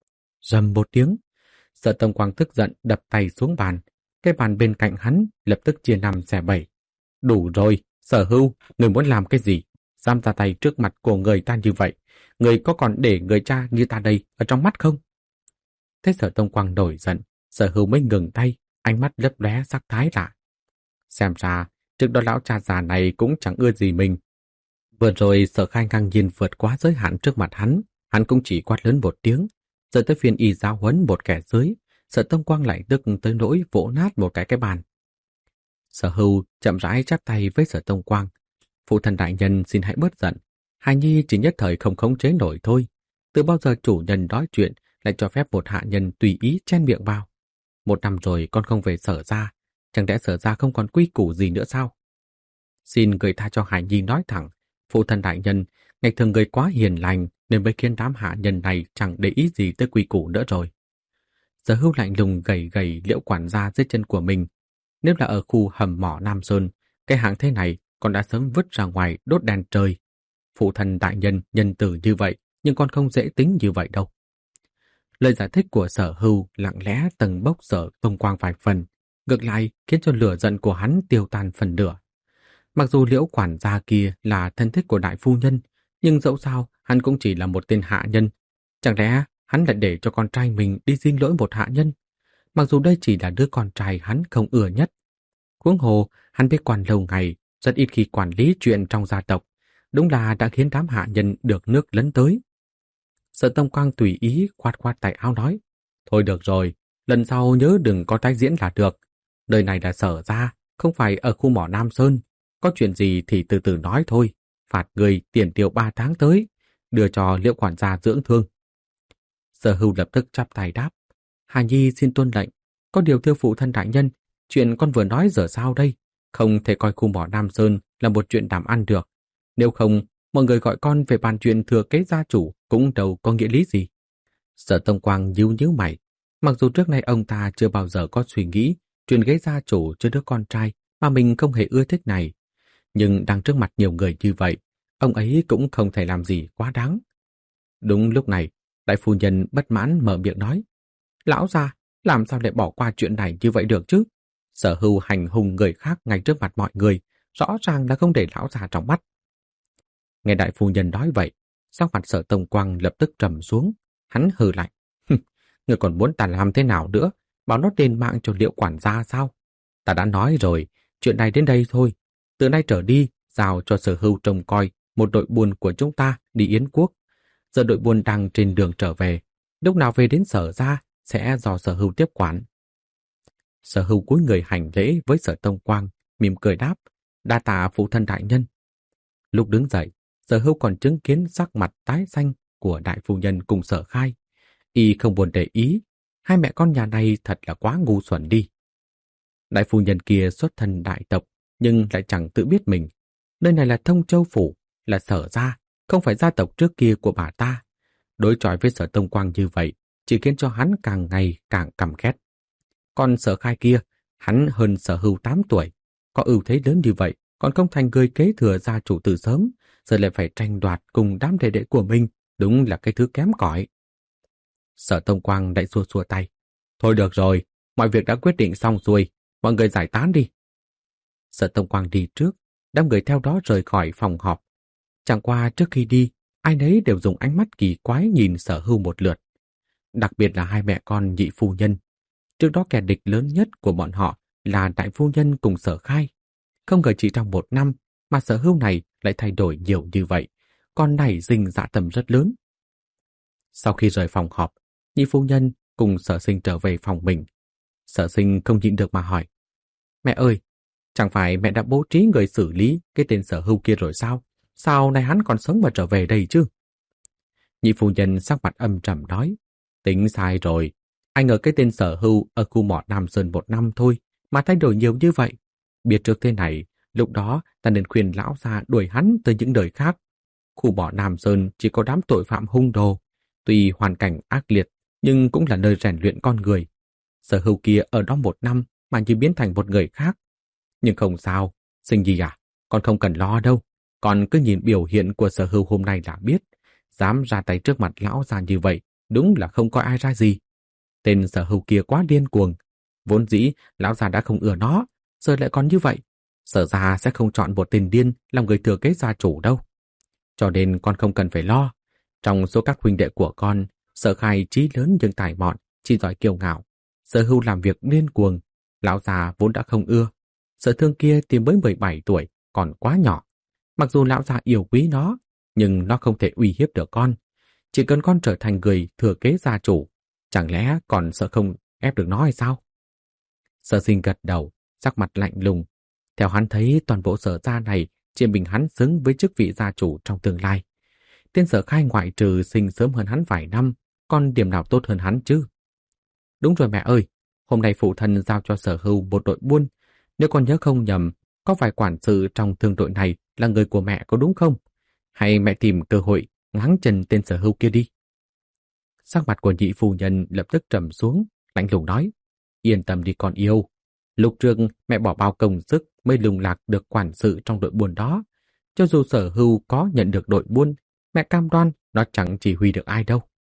Rầm một tiếng, Sở Tông Quang tức giận đập tay xuống bàn, cái bàn bên cạnh hắn lập tức chia năm xẻ bảy. Đủ rồi, Sở Hưu, người muốn làm cái gì? Dám ra tay trước mặt của người ta như vậy, người có còn để người cha như ta đây ở trong mắt không? Thế Sở Tông Quang nổi giận, Sở Hưu mới ngừng tay, ánh mắt lấp lóe sắc thái lạ. Xem ra, trước đó lão cha già này cũng chẳng ưa gì mình. Vừa rồi Sở Khai ngang nhiên vượt quá giới hạn trước mặt hắn, hắn cũng chỉ quát lớn một tiếng. Giờ tới phiên y giáo huấn một kẻ dưới, Sở Tông Quang lại tức tới nỗi vỗ nát một cái cái bàn. Sở Hưu chậm rãi chắp tay với Sở Tông Quang. Phụ thân đại nhân xin hãy bớt giận. Hài nhi chỉ nhất thời không khống chế nổi thôi. Từ bao giờ chủ nhân nói chuyện lại cho phép một hạ nhân tùy ý chen miệng vào? Một năm rồi con không về Sở gia, chẳng lẽ Sở gia không còn quy củ gì nữa sao? Xin người tha cho Hải nhi nói thẳng. Phụ thân đại nhân, ngày thường người quá hiền lành nên mới khiến đám hạ nhân này chẳng để ý gì tới quy củ nữa rồi. Sở Hưu lạnh lùng gầy gầy Liễu quản gia dưới chân của mình. Nếu là ở khu hầm mỏ Nam Sơn, cái hạng thế này con đã sớm vứt ra ngoài đốt đèn trời. Phụ thân đại nhân nhân từ như vậy, nhưng con không dễ tính như vậy đâu. Lời giải thích của Sở Hưu lặng lẽ tầng bốc Sở Tông Quang vài phần, ngược lại khiến cho lửa giận của hắn tiêu tan phần nửa. Mặc dù Liễu quản gia kia là thân thích của đại phu nhân, nhưng dẫu sao hắn cũng chỉ là một tên hạ nhân. Chẳng lẽ hắn lại để cho con trai mình đi xin lỗi một hạ nhân? Mặc dù đây chỉ là đứa con trai hắn không ưa nhất. Huống hồ, hắn biết quan lâu ngày, rất ít khi quản lý chuyện trong gia tộc. Đúng là đã khiến đám hạ nhân được nước lấn tới. Sở Tông Quang tùy ý khoát khoát tay áo nói. Thôi được rồi, lần sau nhớ đừng có tái diễn là được. Nơi này là Sở gia, không phải ở khu mỏ Nam Sơn. Có chuyện gì thì từ từ nói thôi. Phạt người tiền tiêu ba tháng tới, đưa cho Liễu quản gia dưỡng thương. Sở Hưu lập tức chắp tay đáp. Hà nhi xin tuân lệnh. Có điều thưa phụ thân đại nhân, chuyện con vừa nói giờ sao đây? Không thể coi khu mỏ Nam Sơn là một chuyện làm ăn được. Nếu không, mọi người gọi con về bàn chuyện thừa kế gia chủ cũng đâu có nghĩa lý gì. Sở Tông Quang nhíu nhíu mày. Mặc dù trước nay ông ta chưa bao giờ có suy nghĩ chuyện ghế gia chủ cho đứa con trai mà mình không hề ưa thích này. Nhưng đang trước mặt nhiều người như vậy, ông ấy cũng không thể làm gì quá đáng. Đúng lúc này, đại phu nhân bất mãn mở miệng nói. Lão gia, làm sao lại bỏ qua chuyện này như vậy được chứ? Sở Hưu hành hùng người khác ngay trước mặt mọi người, rõ ràng là không để lão già trong mắt. Nghe đại phu nhân nói vậy, sắc mặt Sở Tông Quang lập tức trầm xuống, hắn hừ lạnh. Người còn muốn ta làm thế nào nữa, bảo nó đền mạng cho Liễu quản gia sao? Ta đã nói rồi, chuyện này đến đây thôi. Từ nay trở đi, giao cho Sở Hưu trông coi một đội buôn của chúng ta đi Yến Quốc. Giờ đội buôn đang trên đường trở về, lúc nào về đến Sở gia sẽ do Sở Hưu tiếp quản. Sở Hưu cúi người hành lễ với Sở Tông Quang, mỉm cười đáp, đa tạ phụ thân đại nhân. Lúc đứng dậy, Sở Hưu còn chứng kiến sắc mặt tái xanh của đại phu nhân cùng Sở Khai. Y không buồn để ý, hai mẹ con nhà này thật là quá ngu xuẩn đi. Đại phu nhân kia xuất thân đại tộc, nhưng lại chẳng tự biết mình. Nơi này là Thông Châu Phủ, là Sở gia, không phải gia tộc trước kia của bà ta. đối chọi với Sở Tông Quang như vậy chỉ khiến cho hắn càng ngày càng căm ghét. Còn Sở Khai kia, hắn hơn Sở Hưu tám tuổi, có ưu thế lớn như vậy, còn không thành người kế thừa gia chủ từ sớm, giờ lại phải tranh đoạt cùng đám đệ đệ của mình, đúng là cái thứ kém cỏi. Sở Tông Quang đại xua xua tay. Thôi được rồi, mọi việc đã quyết định xong rồi, mọi người giải tán đi. Sở Tông Quang đi trước, đám người theo đó rời khỏi phòng họp. Chẳng qua trước khi đi, ai nấy đều dùng ánh mắt kỳ quái nhìn Sở Hưu một lượt. Đặc biệt là hai mẹ con Nhị phu nhân. Trước đó kẻ địch lớn nhất của bọn họ là đại phu nhân cùng Sở Khai. Không ngờ chỉ trong một năm mà Sở Hưu này lại thay đổi nhiều như vậy, còn nảy sinh dạ tâm rất lớn. Sau khi rời phòng họp, Nhị phu nhân cùng Sở Sinh trở về phòng mình. Sở Sinh không nhịn được mà hỏi. Mẹ ơi, chẳng phải mẹ đã bố trí người xử lý cái tên Sở Hưu kia rồi sao? Sao nay hắn còn sống mà trở về đây chứ? Nhị phu nhân sắc mặt âm trầm nói. Tính sai rồi. Anh ở cái tên Sở Hưu ở khu mỏ Nam Sơn một năm thôi mà thay đổi nhiều như vậy. Biết trước thế này, lúc đó ta nên khuyên lão già đuổi hắn tới những đời khác. Khu mỏ Nam Sơn chỉ có đám tội phạm hung đồ. Tuy hoàn cảnh ác liệt, nhưng cũng là nơi rèn luyện con người. Sở Hưu kia ở đó một năm mà như biến thành một người khác. Nhưng không sao, Sinh Nhi à, con không cần lo đâu. Con cứ nhìn biểu hiện của Sở Hưu hôm nay là biết. Dám ra tay trước mặt lão già như vậy, đúng là không có ai ra gì. Tên Sở Hưu kia quá điên cuồng. Vốn dĩ, lão già đã không ưa nó, giờ lại còn như vậy. Sở ra sẽ không chọn một tên điên làm người thừa kế gia chủ đâu. Cho nên con không cần phải lo. Trong số các huynh đệ của con, Sở Khai trí lớn nhưng tài mọn, chỉ giỏi kiêu ngạo. Sở Hưu làm việc điên cuồng, lão già vốn đã không ưa. Sở Thương kia thì mới mười bảy tuổi, còn quá nhỏ. Mặc dù lão già yêu quý nó, nhưng nó không thể uy hiếp được con. Chỉ cần con trở thành người thừa kế gia chủ, chẳng lẽ còn sợ không ép được nó hay sao? Sở Sinh gật đầu, sắc mặt lạnh lùng. Theo hắn thấy toàn bộ Sở gia này chỉ mình hắn xứng với chức vị gia chủ trong tương lai. Tên Sở Khai ngoại trừ sinh sớm hơn hắn vài năm, còn điểm nào tốt hơn hắn chứ? Đúng rồi mẹ ơi, hôm nay phụ thân giao cho Sở Hưu một đội buôn. Nếu con nhớ không nhầm, có vài quản sự trong thương đội này là người của mẹ có đúng không? Hay mẹ tìm cơ hội ngáng chân tên Sở Hưu kia đi? Sắc mặt của Nhị phu nhân lập tức trầm xuống, lạnh lùng nói. Yên tâm đi con yêu. Lúc trước mẹ bỏ bao công sức mới lùng lạc được quản sự trong đội buôn đó. Cho dù Sở Hưu có nhận được đội buôn, mẹ cam đoan nó chẳng chỉ huy được ai đâu.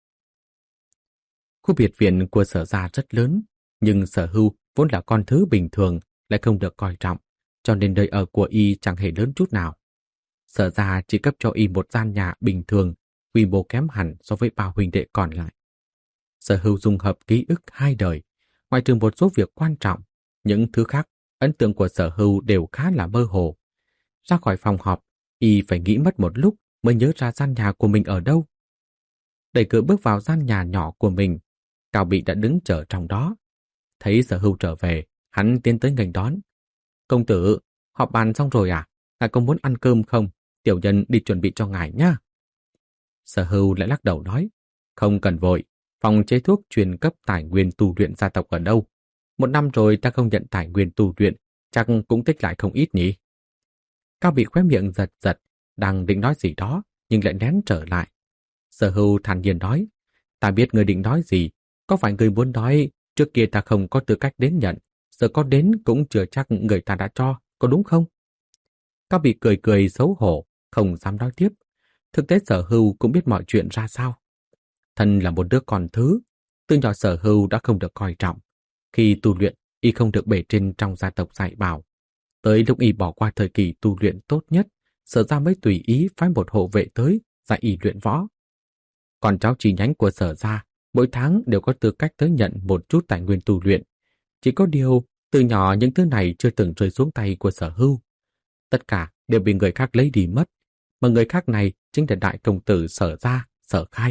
Khu biệt viện của Sở gia rất lớn, nhưng Sở Hưu vốn là con thứ bình thường, lại không được coi trọng, cho nên nơi ở của y chẳng hề lớn chút nào. Sở gia chỉ cấp cho y một gian nhà bình thường, quy mô kém hẳn so với ba huynh đệ còn lại. Sở Hưu dung hợp ký ức hai đời, ngoại trừ một số việc quan trọng, những thứ khác, ấn tượng của Sở Hưu đều khá là mơ hồ. Ra khỏi phòng họp, y phải nghĩ mất một lúc mới nhớ ra gian nhà của mình ở đâu. Đẩy cửa bước vào gian nhà nhỏ của mình, Cao Bị đã đứng chờ trong đó. Thấy Sở Hưu trở về, hắn tiến tới nghênh đón. Công tử, họp bàn xong rồi à? Ngài có muốn ăn cơm không? Tiểu nhân đi chuẩn bị cho ngài nhá. Sở Hưu lại lắc đầu nói. Không cần vội, phòng chế thuốc chuyên cấp tài nguyên tu luyện gia tộc ở đâu? Một năm rồi ta không nhận tài nguyên tu luyện, chắc cũng tích lại không ít nhỉ? Cao Bị khóe miệng giật giật, đang định nói gì đó, nhưng lại nén trở lại. Sở Hưu thản nhiên nói. Ta biết người định nói gì, có phải người muốn nói trước kia ta không có tư cách đến nhận, giờ có đến cũng chưa chắc người ta đã cho, có đúng không? Cao Bị cười cười xấu hổ, không dám nói tiếp. Thực tế Sở Hưu cũng biết mọi chuyện ra sao. Thân là một đứa con thứ, từ nhỏ Sở Hưu đã không được coi trọng. Khi tu luyện, y không được bề trên trong gia tộc dạy bảo. Tới lúc y bỏ qua thời kỳ tu luyện tốt nhất, Sở gia mới tùy ý phái một hộ vệ tới dạy y luyện võ. Còn cháu chi nhánh của Sở gia mỗi tháng đều có tư cách tới nhận một chút tài nguyên tu luyện. Chỉ có điều, từ nhỏ những thứ này chưa từng rơi xuống tay của Sở Hưu. Tất cả đều bị người khác lấy đi mất, mà người khác này chính là đại công tử Sở gia, Sở Khai.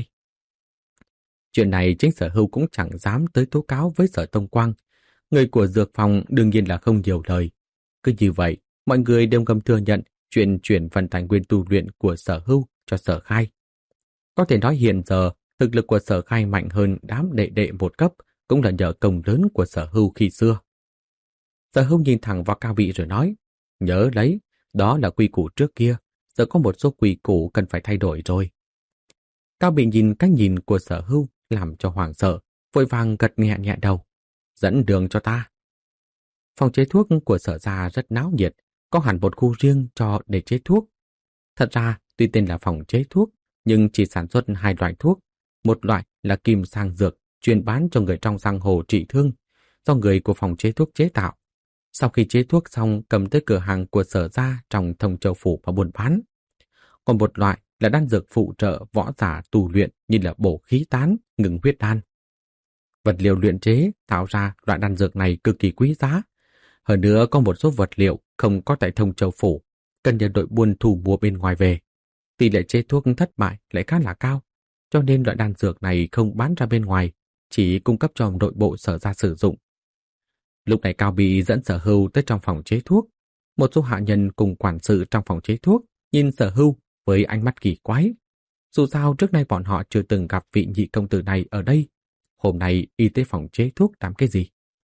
Chuyện này chính Sở Hưu cũng chẳng dám tới tố cáo với Sở Tông Quang. Người của dược phòng đương nhiên là không nhiều lời. Cứ như vậy, mọi người đều ngầm thừa nhận chuyện chuyển phần tài nguyên tu luyện của Sở Hưu cho Sở Khai. Có thể nói hiện giờ, thực lực của Sở Khai mạnh hơn đám đệ đệ một cấp, cũng là nhờ công lớn của Sở Hưu khi xưa. Sở Hưu nhìn thẳng vào Cao Bị rồi nói, nhớ lấy, đó là quy củ trước kia, giờ có một số quy củ cần phải thay đổi rồi. Cao Bị nhìn cách nhìn của Sở Hưu làm cho hoảng sợ, vội vàng gật nhẹ nhẹ đầu. Dẫn đường cho ta. Phòng chế thuốc của Sở gia rất náo nhiệt, có hẳn một khu riêng cho để chế thuốc. Thật ra, tuy tên là phòng chế thuốc, nhưng chỉ sản xuất hai loại thuốc. Một loại là kim sang dược, chuyên bán cho người trong giang hồ trị thương, do người của phòng chế thuốc chế tạo. Sau khi chế thuốc xong, cầm tới cửa hàng của Sở gia trong Thông Châu phủ và buôn bán. Còn một loại là đan dược phụ trợ võ giả tu luyện như là bổ khí tán, ngừng huyết đan. Vật liệu luyện chế tạo ra loại đan dược này cực kỳ quý giá. Hơn nữa có một số vật liệu không có tại Thông Châu phủ, cần nhờ đội buôn thu mua bên ngoài về. Tỷ lệ chế thuốc thất bại lại khá là cao, cho nên loại đan dược này không bán ra bên ngoài, chỉ cung cấp cho nội bộ Sở gia sử dụng. Lúc này Cao Bị dẫn Sở Hưu tới trong phòng chế thuốc. Một số hạ nhân cùng quản sự trong phòng chế thuốc nhìn Sở Hưu với ánh mắt kỳ quái. Dù sao trước nay bọn họ chưa từng gặp vị nhị công tử này ở đây. Hôm nay y tế phòng chế thuốc làm cái gì?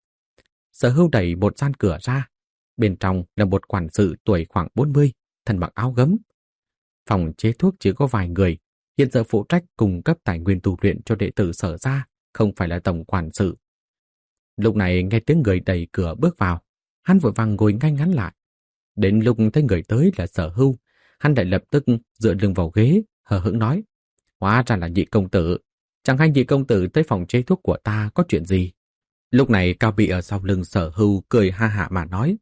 Sở Hưu đẩy một gian cửa ra. Bên trong là một quản sự tuổi khoảng bốn mươi, thân mặc áo gấm. Phòng chế thuốc chỉ có vài người, hiện giờ phụ trách cung cấp tài nguyên tu luyện cho đệ tử Sở gia, không phải là tổng quản sự. Lúc này nghe tiếng người đẩy cửa bước vào, hắn vội vàng ngồi ngay ngắn lại. Đến lúc thấy người tới là Sở Hưu, hắn lại lập tức dựa lưng vào ghế, hờ hững nói: Hóa ra là nhị công tử, chẳng hay nhị công tử tới phòng chế thuốc của ta có chuyện gì? Lúc này Cao Bị ở sau lưng Sở Hưu cười ha hả mà nói: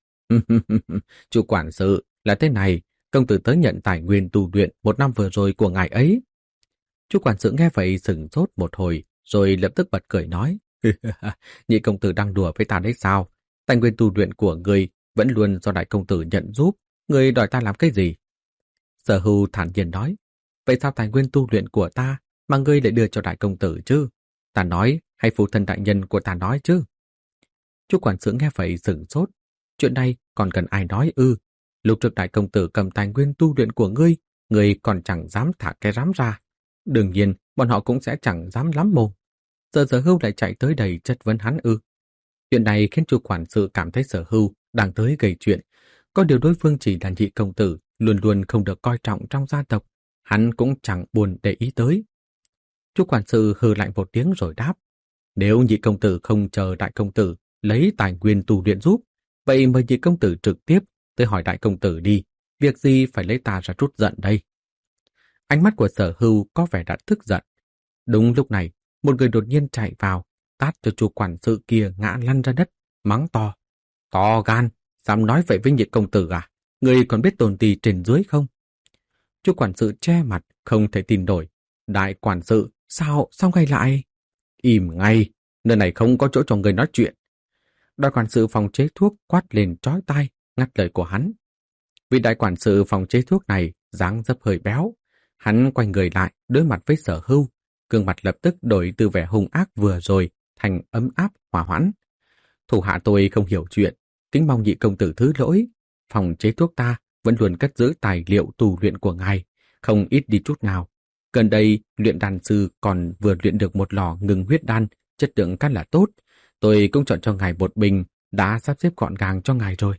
Chủ quản sự, là thế này, công tử tới nhận tài nguyên tu luyện một năm vừa rồi của ngài ấy. Chủ quản sự nghe vậy sửng sốt một hồi, rồi lập tức bật cười nói: Nhị công tử đang đùa với ta đấy sao? Tài nguyên tu luyện của người vẫn luôn do đại công tử nhận giúp, người đòi ta làm cái gì? Sở Hưu thản nhiên nói: Vậy sao tài nguyên tu luyện của ta mà ngươi lại đưa cho đại công tử chứ? Ta nói hay phụ thân đại nhân của ta nói chứ? Chủ quản sự nghe vậy sửng sốt. Chuyện này còn cần ai nói ư? Lúc trước đại công tử cầm tài nguyên tu luyện của ngươi, ngươi còn chẳng dám thả cái rắm ra. Đương nhiên, bọn họ cũng sẽ chẳng dám lắm mồm. Giờ Sở Hưu lại chạy tới đây chất vấn hắn ư? Chuyện này khiến chủ quản sự cảm thấy Sở Hưu đang tới gây chuyện. Có điều đối phương chỉ là nhị công tử, luôn luôn không được coi trọng trong gia tộc. Hắn cũng chẳng buồn để ý tới. Chủ quản sự hừ lạnh một tiếng rồi đáp: Nếu nhị công tử không chờ đại công tử lấy tài nguyên tu luyện giúp, vậy mời nhị công tử trực tiếp tới hỏi đại công tử đi, việc gì phải lấy ta ra trút giận đây? Ánh mắt của Sở Hưu có vẻ đã tức giận. Đúng lúc này, một người đột nhiên chạy vào, tát cho chủ quản sự kia ngã lăn ra đất, mắng to: To gan, dám nói vậy với nhị công tử à? Người còn biết tồn tì trên dưới không? Chủ quản sự che mặt, không thể tin nổi. Đại quản sự, sao, sao ngay lại? Im ngay, nơi này không có chỗ cho người nói chuyện. Đại quản sự phòng chế thuốc quát lên chói tai, ngắt lời của hắn. Vị đại quản sự phòng chế thuốc này dáng dấp hơi béo. Hắn quay người lại, đối mặt với Sở Hưu, gương mặt lập tức đổi từ vẻ hung ác vừa rồi thành ấm áp hòa hoãn. Thủ hạ tôi không hiểu chuyện, kính mong nhị công tử thứ lỗi. Phòng chế thuốc ta vẫn luôn cất giữ tài liệu tu luyện của ngài, không ít đi chút nào. Gần đây, luyện đan sư còn vừa luyện được một lò ngừng huyết đan, chất lượng rất là tốt. Tôi cũng chọn cho ngài một bình, đã sắp xếp gọn gàng cho ngài rồi.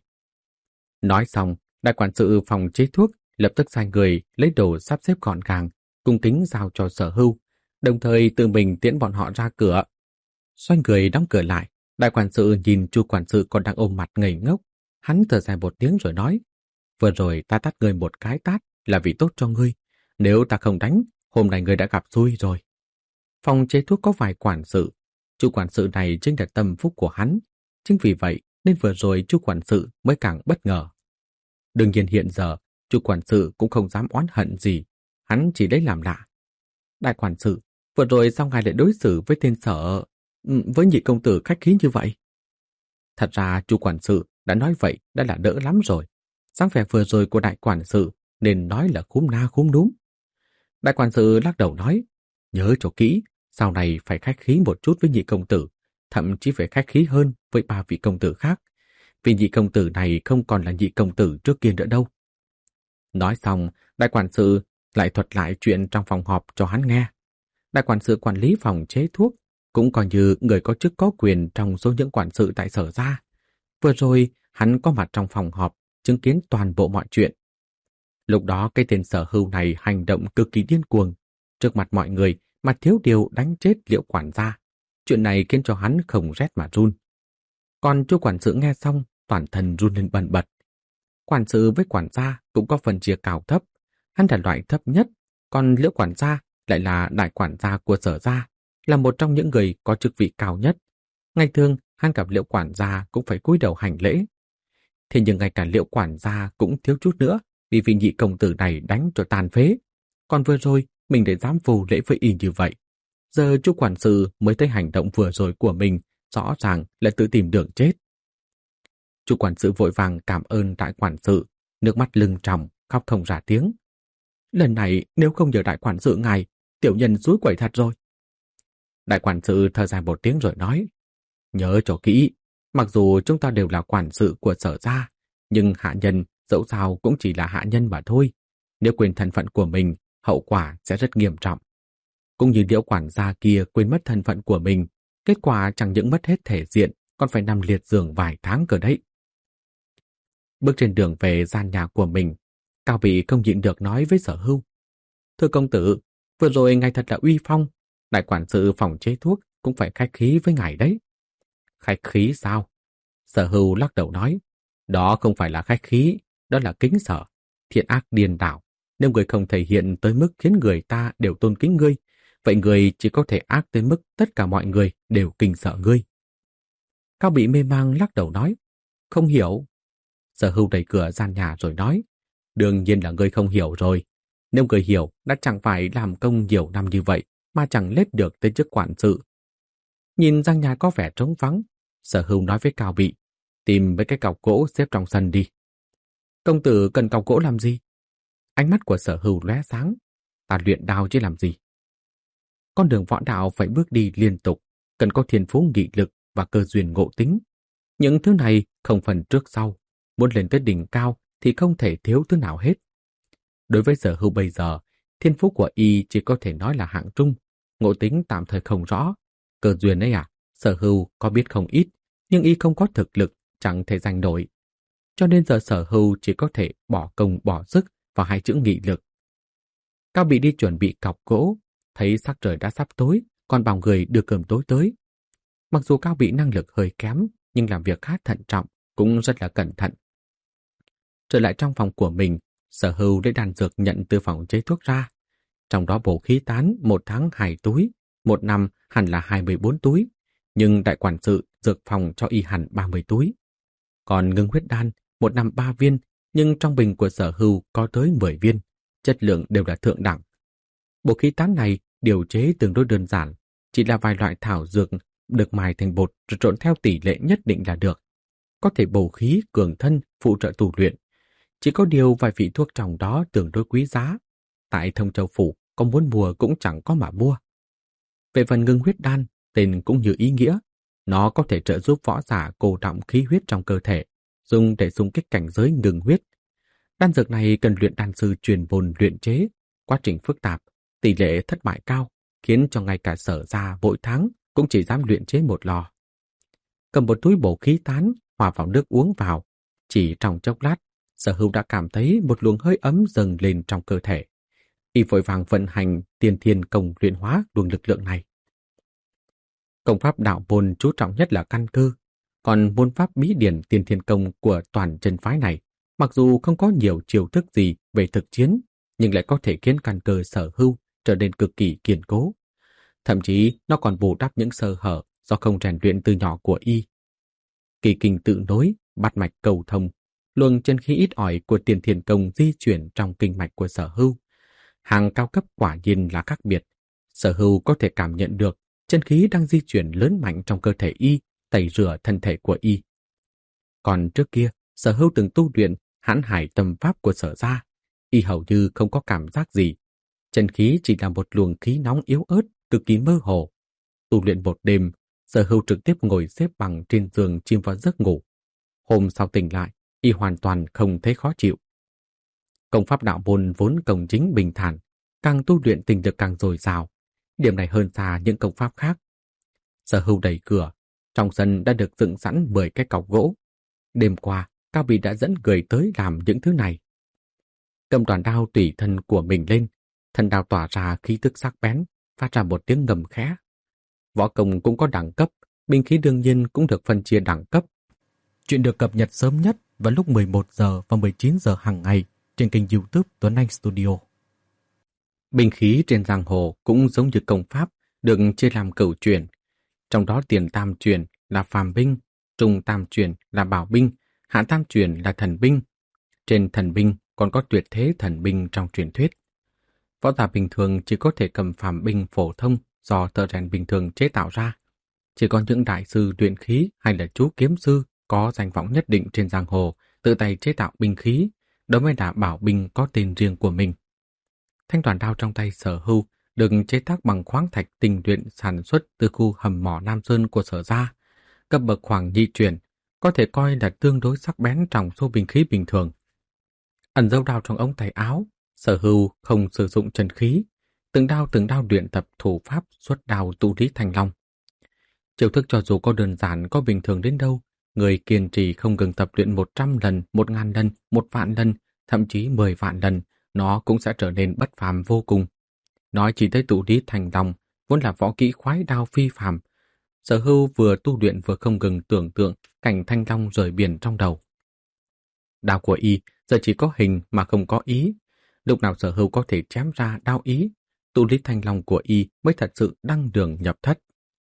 Nói xong, đại quản sự phòng chế thuốc lập tức sai người lấy đồ sắp xếp gọn gàng, cung kính giao cho Sở Hưu, đồng thời tự mình tiễn bọn họ ra cửa. Xoay người đóng cửa lại, đại quản sự nhìn chu quản sự còn đang ôm mặt ngây ngốc. Hắn thở dài một tiếng rồi nói: Vừa rồi ta tát ngươi một cái tát là vì tốt cho ngươi. Nếu ta không đánh, hôm nay ngươi đã gặp xui rồi. Phòng chế thuốc có vài quản sự. Chu quản sự này chính là tâm phúc của hắn. Chính vì vậy nên vừa rồi chu quản sự mới càng bất ngờ. Đương nhiên hiện giờ, chu quản sự cũng không dám oán hận gì. Hắn chỉ lấy làm lạ. Đại quản sự, vừa rồi sao ngài lại đối xử với tên Sở, với nhị công tử khách khí như vậy? Thật ra chu quản sự đã nói vậy đã là đỡ lắm rồi. Sáng vẻ vừa rồi của đại quản sự nên nói là khúm na khúm núm. Đại quản sự lắc đầu nói: Nhớ cho kỹ, sau này phải khách khí một chút với nhị công tử, thậm chí phải khách khí hơn với ba vị công tử khác, vì nhị công tử này không còn là nhị công tử trước kia nữa đâu. Nói xong, đại quản sự lại thuật lại chuyện trong phòng họp cho hắn nghe. Đại quản sự quản lý phòng chế thuốc, cũng coi như người có chức có quyền trong số những quản sự tại Sở gia. Vừa rồi, hắn có mặt trong phòng họp, chứng kiến toàn bộ mọi chuyện. Lúc đó cái tên Sở Hưu này hành động cực kỳ điên cuồng. trước mặt mọi người mà thiếu điều đánh chết Liễu quản gia. Chuyện này khiến cho hắn không rét mà run. Còn Chu quản sự nghe xong, toàn thân run lên bần bật. Quản sự với quản gia cũng có phần chia cao thấp. Hắn là loại thấp nhất, còn Liễu quản gia lại là đại quản gia của Sở gia, là một trong những người có chức vị cao nhất. Ngày thường, hắn gặp Liễu quản gia cũng phải cúi đầu hành lễ. Thế nhưng ngay cả Liễu quản gia cũng thiếu chút nữa vì vị nhị công tử này đánh cho tàn phế. Còn vừa rồi, mình để dám vô lễ với y như vậy. Giờ Chu quản sự mới thấy hành động vừa rồi của mình rõ ràng là tự tìm đường chết. Chu quản sự vội vàng cảm ơn đại quản sự, nước mắt lưng tròng, khóc không ra tiếng. Lần này nếu không nhờ đại quản sự ngài, tiểu nhân dúi quẩy thật rồi. Đại quản sự thở dài một tiếng rồi nói, nhớ cho kỹ, mặc dù chúng ta đều là quản sự của Sở gia, nhưng hạ nhân dẫu sao cũng chỉ là hạ nhân mà thôi. Nếu quên thân phận của mình, hậu quả sẽ rất nghiêm trọng. Cũng như Liễu quản gia kia quên mất thân phận của mình, kết quả chẳng những mất hết thể diện, còn phải nằm liệt giường vài tháng cơ đấy. Bước trên đường về gian nhà của mình, Cao Bị không nhịn được nói với Sở Hưu. Thưa công tử, vừa rồi ngài thật là uy phong, đại quản sự phòng chế thuốc cũng phải khách khí với ngài đấy. Khách khí sao? Sở Hưu lắc đầu nói, đó không phải là khách khí, đó là kính sợ, thiện ác điên đảo. Nếu người không thể hiện tới mức khiến người ta đều tôn kính ngươi, vậy người chỉ có thể ác tới mức tất cả mọi người đều kinh sợ ngươi. Cao Bị mê mang lắc đầu nói, không hiểu. Sở Hưu đẩy cửa gian nhà rồi nói, đương nhiên là ngươi không hiểu rồi. Nếu ngươi hiểu, đã chẳng phải làm công nhiều năm như vậy mà chẳng lết được tới chức quản sự. Nhìn gian nhà có vẻ trống vắng, Sở Hưu nói với Cao Bị, tìm mấy cái cọc gỗ xếp trong sân đi. Công tử cần cọc gỗ làm gì? Ánh mắt của Sở Hưu lóe sáng, ta luyện đao chứ làm gì. Con đường võ đạo phải bước đi liên tục, cần có thiên phú nghị lực và cơ duyên ngộ tính. Những thứ này không phần trước sau, muốn lên tới đỉnh cao thì không thể thiếu thứ nào hết. Đối với Sở Hưu bây giờ, thiên phú của y chỉ có thể nói là hạng trung, ngộ tính tạm thời không rõ. Cơ duyên ấy à, Sở Hưu có biết không ít, nhưng y không có thực lực, chẳng thể giành nổi. Cho nên giờ Sở Hưu chỉ có thể bỏ công bỏ sức vào hai chữ nghị lực. Cao Bị đi chuẩn bị cọc gỗ, thấy sắc trời đã sắp tối, còn bảo người đưa cơm tối tới. Mặc dù Cao Bị năng lực hơi kém, nhưng làm việc khá thận trọng, cũng rất là cẩn thận. Trở lại trong phòng của mình, Sở Hưu lấy đan dược nhận từ phòng chế thuốc ra. Trong đó bổ khí tán một tháng hai túi, một năm hẳn là hai mươi bốn túi, nhưng đại quản sự dược phòng cho y hẳn ba mươi túi. Còn ngưng huyết đan, một năm ba viên, nhưng trong bình của Sở Hưu có tới mười viên, chất lượng đều là thượng đẳng. Bộ khí tán này điều chế tương đối đơn giản, chỉ là vài loại thảo dược được mài thành bột rồi trộn theo tỷ lệ nhất định là được. Có thể bổ khí, cường thân, phụ trợ tu luyện. Chỉ có điều vài vị thuốc trong đó tương đối quý giá. Tại Thông Châu Phủ, có muốn mua cũng chẳng có mà mua. Về phần ngưng huyết đan, tên cũng như ý nghĩa. Nó có thể trợ giúp võ giả cô đọng khí huyết trong cơ thể, dùng để xung kích cảnh giới ngừng huyết. Đan dược này cần luyện đan sư truyền môn luyện chế, quá trình phức tạp, tỷ lệ thất bại cao, khiến cho ngay cả Sở gia mỗi tháng cũng chỉ dám luyện chế một lò. Cầm một túi bổ khí tán, hòa vào nước uống vào, chỉ trong chốc lát, Sở Hưu đã cảm thấy một luồng hơi ấm dâng lên trong cơ thể. Y vội vàng vận hành tiên thiên công luyện hóa luồng lực lượng này. Công pháp đạo môn chú trọng nhất là căn cơ, còn môn pháp bí điển tiên thiên công của toàn chân phái này, mặc dù không có nhiều chiêu thức gì về thực chiến, nhưng lại có thể khiến căn cơ Sở Hưu trở nên cực kỳ kiên cố. Thậm chí nó còn bù đắp những sơ hở do không rèn luyện từ nhỏ của y. Kỳ kinh tự nối, bát mạch cầu thông, luồng chân khí ít ỏi của tiền thiên công di chuyển trong kinh mạch của Sở Hưu. Hàng cao cấp quả nhiên là khác biệt. Sở Hưu có thể cảm nhận được chân khí đang di chuyển lớn mạnh trong cơ thể y, tẩy rửa thân thể của y. Còn trước kia, Sở Hưu từng tu luyện hãn hải tâm pháp của Sở gia, y hầu như không có cảm giác gì. Chân khí chỉ là một luồng khí nóng yếu ớt, cực kỳ mơ hồ. Tu luyện một đêm, Sở Hưu trực tiếp ngồi xếp bằng trên giường chìm vào giấc ngủ. Hôm sau tỉnh lại, y hoàn toàn không thấy khó chịu. Công pháp đạo môn vốn công chính bình thản, càng tu luyện tình lực càng dồi dào. Điểm này hơn xa những công pháp khác. Sở Hưu đẩy cửa, trong sân đã được dựng sẵn mười cái cọc gỗ. Đêm qua, Cao Bị đã dẫn người tới làm những thứ này. Cầm đoàn đao tùy thân của mình lên, Thần đao tỏa ra khí tức sắc bén, phát ra một tiếng ngầm khẽ. Võ công cũng có đẳng cấp, binh khí đương nhiên cũng được phân chia đẳng cấp. Chuyện được cập nhật sớm nhất vào lúc mười một giờ và mười chín giờ hàng ngày trên kênh YouTube Tuấn Anh Studio. Binh khí trên giang hồ cũng giống như công pháp, được chia làm cửu truyền. Trong đó tiền tam truyền là phàm binh, trung tam truyền là bảo binh, hạ tam truyền là thần binh. Trên thần binh còn có tuyệt thế thần binh trong truyền thuyết. Võ giả bình thường chỉ có thể cầm phàm binh phổ thông do thợ rèn bình thường chế tạo ra. Chỉ có những đại sư luyện khí hay là chú kiếm sư có danh vọng nhất định trên giang hồ tự tay chế tạo binh khí, đó mới là bảo binh có tên riêng của mình. Thanh đoàn đao trong tay Sở Hưu được chế tác bằng khoáng thạch tinh luyện sản xuất từ khu hầm mỏ Nam Sơn của Sở gia, cấp bậc hoàng nhị truyền, có thể coi là tương đối sắc bén trong số binh khí bình thường. Ẩn dấu đao trong ống tay áo, Sở Hưu không sử dụng chân khí, từng đao từng đao luyện tập thủ pháp xuất đao tụ lý thành long. Chiêu thức cho dù có đơn giản có bình thường đến đâu, người kiên trì không ngừng tập luyện một trăm lần, một ngàn lần, một vạn lần, thậm chí mười vạn lần, nó cũng sẽ trở nên bất phàm vô cùng. Nói chỉ tới tụ lý thành long, vốn là võ kỹ khoái đao phi phàm. Sở Hưu vừa tu luyện vừa không ngừng tưởng tượng cảnh thanh long rời biển trong đầu. Đao của y giờ chỉ có hình mà không có ý. Lúc nào Sở Hưu có thể chém ra đao ý, tụ lý thanh long của y mới thật sự đăng đường nhập thất.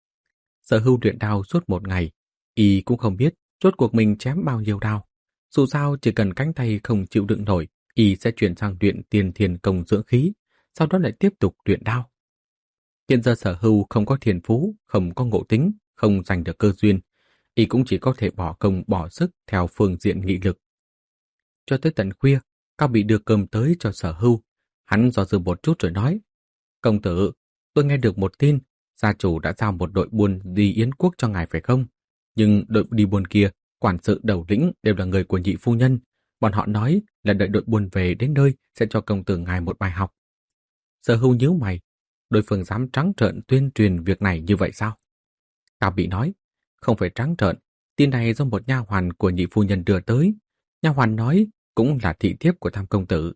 Sở Hưu luyện đao suốt một ngày, y cũng không biết rốt cuộc mình chém bao nhiêu đao. Dù sao chỉ cần cánh tay không chịu đựng nổi, y sẽ chuyển sang luyện tiền thiền công dưỡng khí, sau đó lại tiếp tục luyện đao. Hiện giờ Sở Hưu không có thiền phú, không có ngộ tính, không giành được cơ duyên, y cũng chỉ có thể bỏ công bỏ sức theo phương diện nghị lực. Cho tới tận khuya, Cao Bị đưa cơm tới cho Sở Hưu. Hắn do dự một chút rồi nói: "Công tử, tôi nghe được một tin, gia chủ đã giao một đội buôn đi Yến Quốc cho ngài phải không? Nhưng đội đi buôn kia, quản sự đầu lĩnh đều là người của nhị phu nhân. Bọn họ nói là đợi đội buôn về đến nơi sẽ cho công tử ngài một bài học." Sở Hưu nhíu mày, đối phương dám trắng trợn tuyên truyền việc này như vậy sao? Cao Bị nói: "Không phải trắng trợn, tin này do một nha hoàn của nhị phu nhân đưa tới. Nha hoàn nói cũng là thị thiếp của Tam công tử."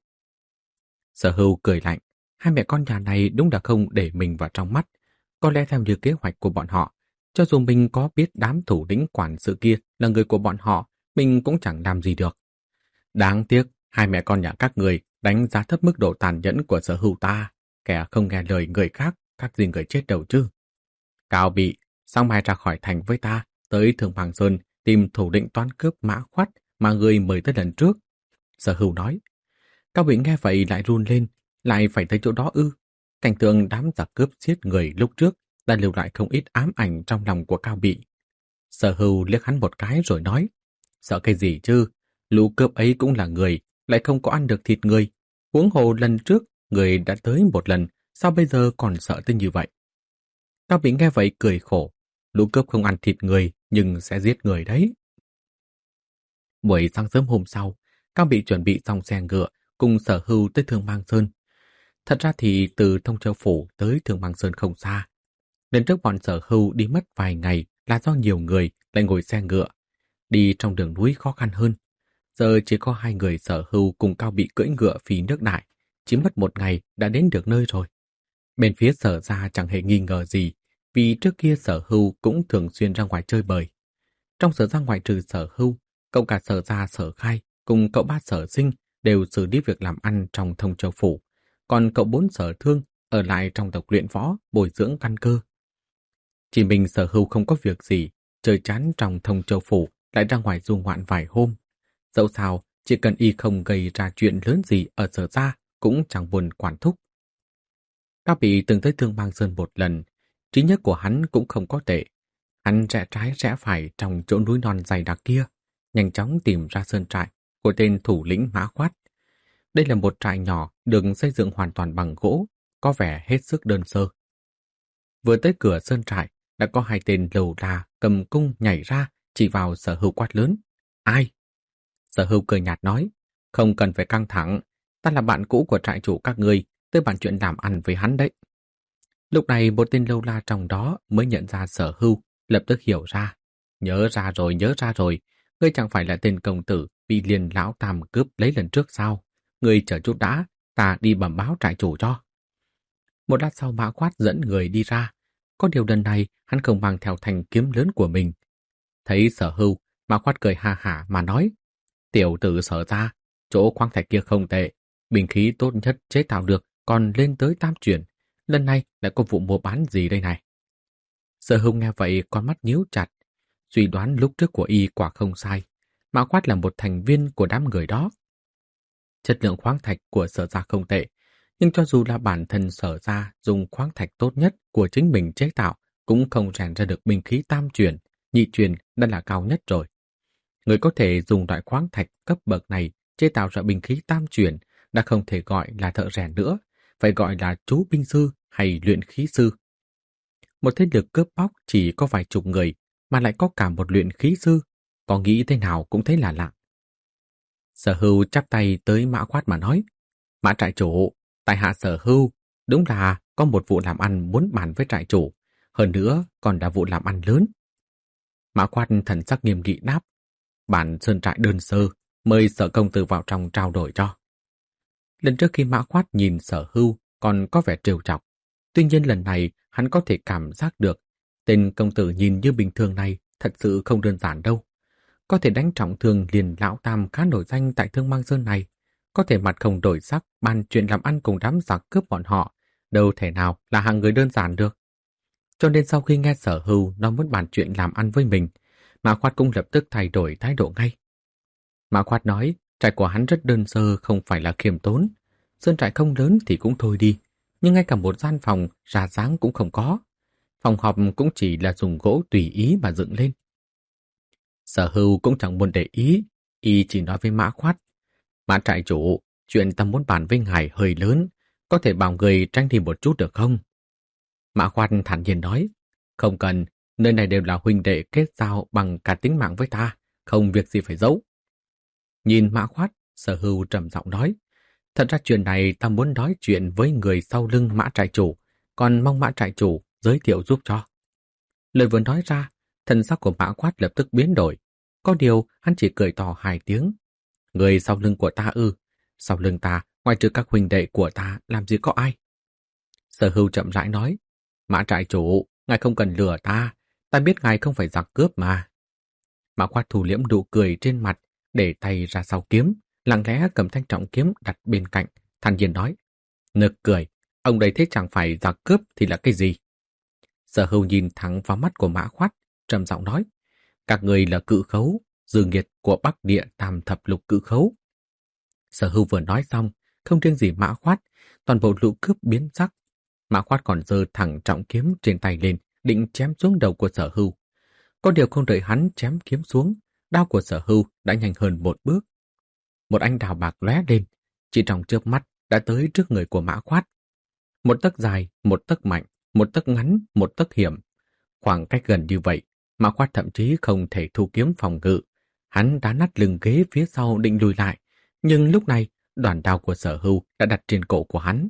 Sở Hưu cười lạnh, hai mẹ con nhà này đúng là không để mình vào trong mắt. Có lẽ theo như kế hoạch của bọn họ, cho dù mình có biết đám thủ lĩnh quản sự kia là người của bọn họ, mình cũng chẳng làm gì được. Đáng tiếc, hai mẹ con nhà các người đánh giá thấp mức độ tàn nhẫn của Sở Hưu ta. Kẻ không nghe lời người khác, các gì người chết đầu chứ. Cao Bị, sáng mai ra khỏi thành với ta, tới Thường Hoàng Sơn tìm thủ lĩnh toán cướp Mã Khoát mà người mời tới lần trước. Sở Hưu nói. Cao Bị nghe vậy lại run lên, lại phải tới chỗ đó ư? Cảnh tượng đám giặc cướp giết người lúc trước đã lưu lại không ít ám ảnh trong lòng của Cao Bị. Sở Hưu liếc hắn một cái rồi nói: "Sợ cái gì chứ? Lũ cướp ấy cũng là người, lại không có ăn được thịt người. Huống hồ lần trước người đã tới một lần, sao bây giờ còn sợ tới như vậy?" Cao Bị nghe vậy cười khổ. Lũ cướp không ăn thịt người nhưng sẽ giết người đấy. Buổi sáng sớm hôm sau, Cao Bị chuẩn bị xong xe ngựa cùng Sở Hưu tới Thương Mang Sơn. Thật ra thì từ Thông Châu Phủ tới Thương Mang Sơn không xa. Lần trước bọn Sở Hưu đi mất vài ngày là do nhiều người lại ngồi xe ngựa. Đi trong đường núi khó khăn hơn. Giờ chỉ có hai người Sở Hưu cùng Cao Bị cưỡi ngựa phi nước đại. Chỉ mất một ngày đã đến được nơi rồi. Bên phía Sở gia chẳng hề nghi ngờ gì, vì trước kia Sở Hưu cũng thường xuyên ra ngoài chơi bời. Trong Sở gia ngoại trừ Sở Hưu, cậu cả Sở gia Sở Khai cùng cậu ba Sở Sinh đều xử lý việc làm ăn trong Thông Châu Phủ, còn cậu bốn Sở Thương ở lại trong tộc luyện võ bồi dưỡng căn cơ. Chỉ mình Sở Hưu không có việc gì, chơi chán trong Thông Châu Phủ lại ra ngoài du ngoạn vài hôm. Dẫu sao, chỉ cần y không gây ra chuyện lớn gì ở Sở gia cũng chẳng buồn quản thúc. Cao Bị từng tới Thương Mang Sơn một lần, trí nhớ của hắn cũng không có tệ. Hắn rẽ trái rẽ phải trong chỗ núi non dày đặc kia, nhanh chóng tìm ra sơn trại của tên thủ lĩnh Mã Khoát. Đây là một trại nhỏ được xây dựng hoàn toàn bằng gỗ, có vẻ hết sức đơn sơ. Vừa tới cửa sơn trại, đã có hai tên lầu la cầm cung nhảy ra, chỉ vào Sở Hưu quát lớn: "Ai?" Sở Hưu cười nhạt nói: "Không cần phải căng thẳng, ta là bạn cũ của trại chủ các ngươi, tới bàn chuyện làm ăn với hắn đấy." Lúc này một tên lâu la trong đó mới nhận ra Sở Hưu, lập tức hiểu ra. "Nhớ ra rồi, nhớ ra rồi, ngươi chẳng phải là tên công tử bị Liên lão tam cướp lấy lần trước sao? Ngươi chờ chút đã, ta đi bẩm báo trại chủ cho." Một lát sau Mã Khoát dẫn người đi ra. Có điều lần này hắn không mang theo thanh kiếm lớn của mình. Thấy Sở Hưu, Mã Khoát cười ha hả mà nói: Tiểu tử Sở ra, chỗ khoáng thạch kia không tệ, bình khí tốt nhất chế tạo được còn lên tới tam chuyển. Lần này lại có vụ mua bán gì đây này? Sở Hưu nghe vậy con mắt nhíu chặt. Suy đoán lúc trước của y quả không sai. Mã Khoát là một thành viên của đám người đó. Chất lượng khoáng thạch của Sở ra không tệ, nhưng cho dù là bản thân Sở ra dùng khoáng thạch tốt nhất của chính mình chế tạo, cũng không rèn ra được binh khí tam chuyển, nhị chuyển đã là cao nhất rồi. Người có thể dùng loại khoáng thạch cấp bậc này chế tạo ra binh khí tam chuyển đã không thể gọi là thợ rèn nữa, phải gọi là chú binh sư hay luyện khí sư. Một thế lực cướp bóc chỉ có vài chục người mà lại có cả một luyện khí sư, có nghĩ thế nào cũng thấy là lạ. Sở Hưu chắp tay tới Mã Khoát mà nói: Mã trại chủ, tại hạ Sở Hưu, đúng là có một vụ làm ăn muốn bàn với trại chủ, hơn nữa còn là vụ làm ăn lớn. Mã Khoát thần sắc nghiêm nghị đáp: Bản sơn trại đơn sơ, mời Sở công tử vào trong trao đổi cho. Lần trước khi Mã Khoát nhìn Sở Hưu còn có vẻ trêu chọc, tuy nhiên lần này hắn có thể cảm giác được tên công tử nhìn như bình thường này thật sự không đơn giản đâu. Có thể đánh trọng thương liền lão tam khá nổi danh tại Thương Mang Sơn này, có thể mặt không đổi sắc bàn chuyện làm ăn cùng đám giặc cướp bọn họ, đâu thể nào là hàng người đơn giản được. Cho nên sau khi nghe Sở Hưu nó muốn bàn chuyện làm ăn với mình, Mã Khoát cũng lập tức thay đổi thái độ ngay. Mã Khoát nói trại của hắn rất đơn sơ, không phải là khiêm tốn. Sơn trại không lớn thì cũng thôi đi, nhưng ngay cả một gian phòng ra dáng cũng không có. Phòng họp cũng chỉ là dùng gỗ tùy ý mà dựng lên. Sở Hưu cũng chẳng muốn để ý, y chỉ nói với Mã Khoát: Mã trại chủ, chuyện ta muốn bàn với ngài hơi lớn, có thể bảo người tranh đi một chút được không? Mã Khoát thản nhiên nói: Không cần, nơi này đều là huynh đệ kết giao bằng cả tính mạng với ta, không việc gì phải giấu. Nhìn Mã Khoát, Sở Hưu trầm giọng nói: Thật ra chuyện này ta muốn nói chuyện với người sau lưng Mã trại chủ, còn mong Mã trại chủ giới thiệu giúp cho. Lời vừa nói ra, thần sắc của Mã Khoát lập tức biến đổi. Có điều hắn chỉ cười to hai tiếng. Người sau lưng của ta ư? Sau lưng ta, ngoài trừ các huynh đệ của ta, làm gì có ai? Sở Hưu chậm rãi nói: Mã trại chủ, ngài không cần lừa ta, ta biết ngài không phải giặc cướp mà. Mã Khoát thu liễm nụ cười trên mặt, để tay ra sau kiếm, lặng lẽ cầm thanh trọng kiếm đặt bên cạnh, thản nhiên nói: Nực cười, ông đấy thế chẳng phải giặc cướp thì là cái gì? Sở Hưu nhìn thẳng vào mắt của Mã Khoát, trầm giọng nói: Các người là cự khấu, dư nghiệt của Bắc Địa Tam Thập Lục cự khấu. Sở Hưu vừa nói xong, không riêng gì Mã Khoát, toàn bộ lũ cướp biến sắc. Mã Khoát còn giơ thẳng trọng kiếm trên tay lên, định chém xuống đầu của Sở Hưu. Có điều không đợi hắn chém kiếm xuống, đao của Sở Hưu đã nhanh hơn một bước. Một ánh đào bạc lóe lên, chỉ trong chớp mắt đã tới trước người của Mã Khoát. Một tấc dài, một tấc mạnh, một tấc ngắn, một tấc hiểm. Khoảng cách gần như vậy, Mã Khoát thậm chí không thể thu kiếm phòng ngự. Hắn đá nát lưng ghế phía sau định lùi lại, nhưng lúc này đoàn đao của Sở Hưu đã đặt trên cổ của hắn.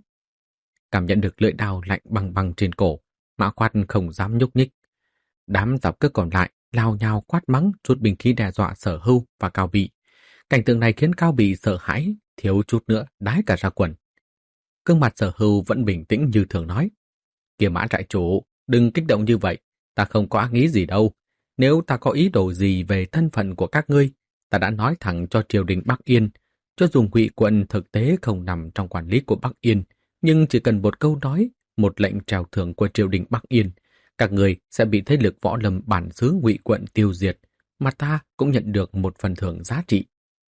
Cảm nhận được lưỡi đao lạnh băng băng trên cổ, Mã Khoát không dám nhúc nhích. Đám giặc cướp còn lại lao nhao quát mắng, rút binh khí đe dọa Sở Hưu và Cao Bị. Cảnh tượng này khiến Cao Bị sợ hãi, thiếu chút nữa đái cả ra quần. Gương mặt Sở Hưu vẫn bình tĩnh như thường nói: Kìa Mã trại chủ, đừng kích động như vậy, ta không có ác ý gì đâu. Nếu ta có ý đồ gì về thân phận của các ngươi, ta đã nói thẳng cho triều đình Bắc Yên. Cho dù Ngụy quận thực tế không nằm trong quản lý của Bắc Yên, nhưng chỉ cần một câu nói, một lệnh treo thưởng của triều đình Bắc Yên, các người sẽ bị thế lực võ lâm bản xứ Ngụy quận tiêu diệt, mà ta cũng nhận được một phần thưởng giá trị.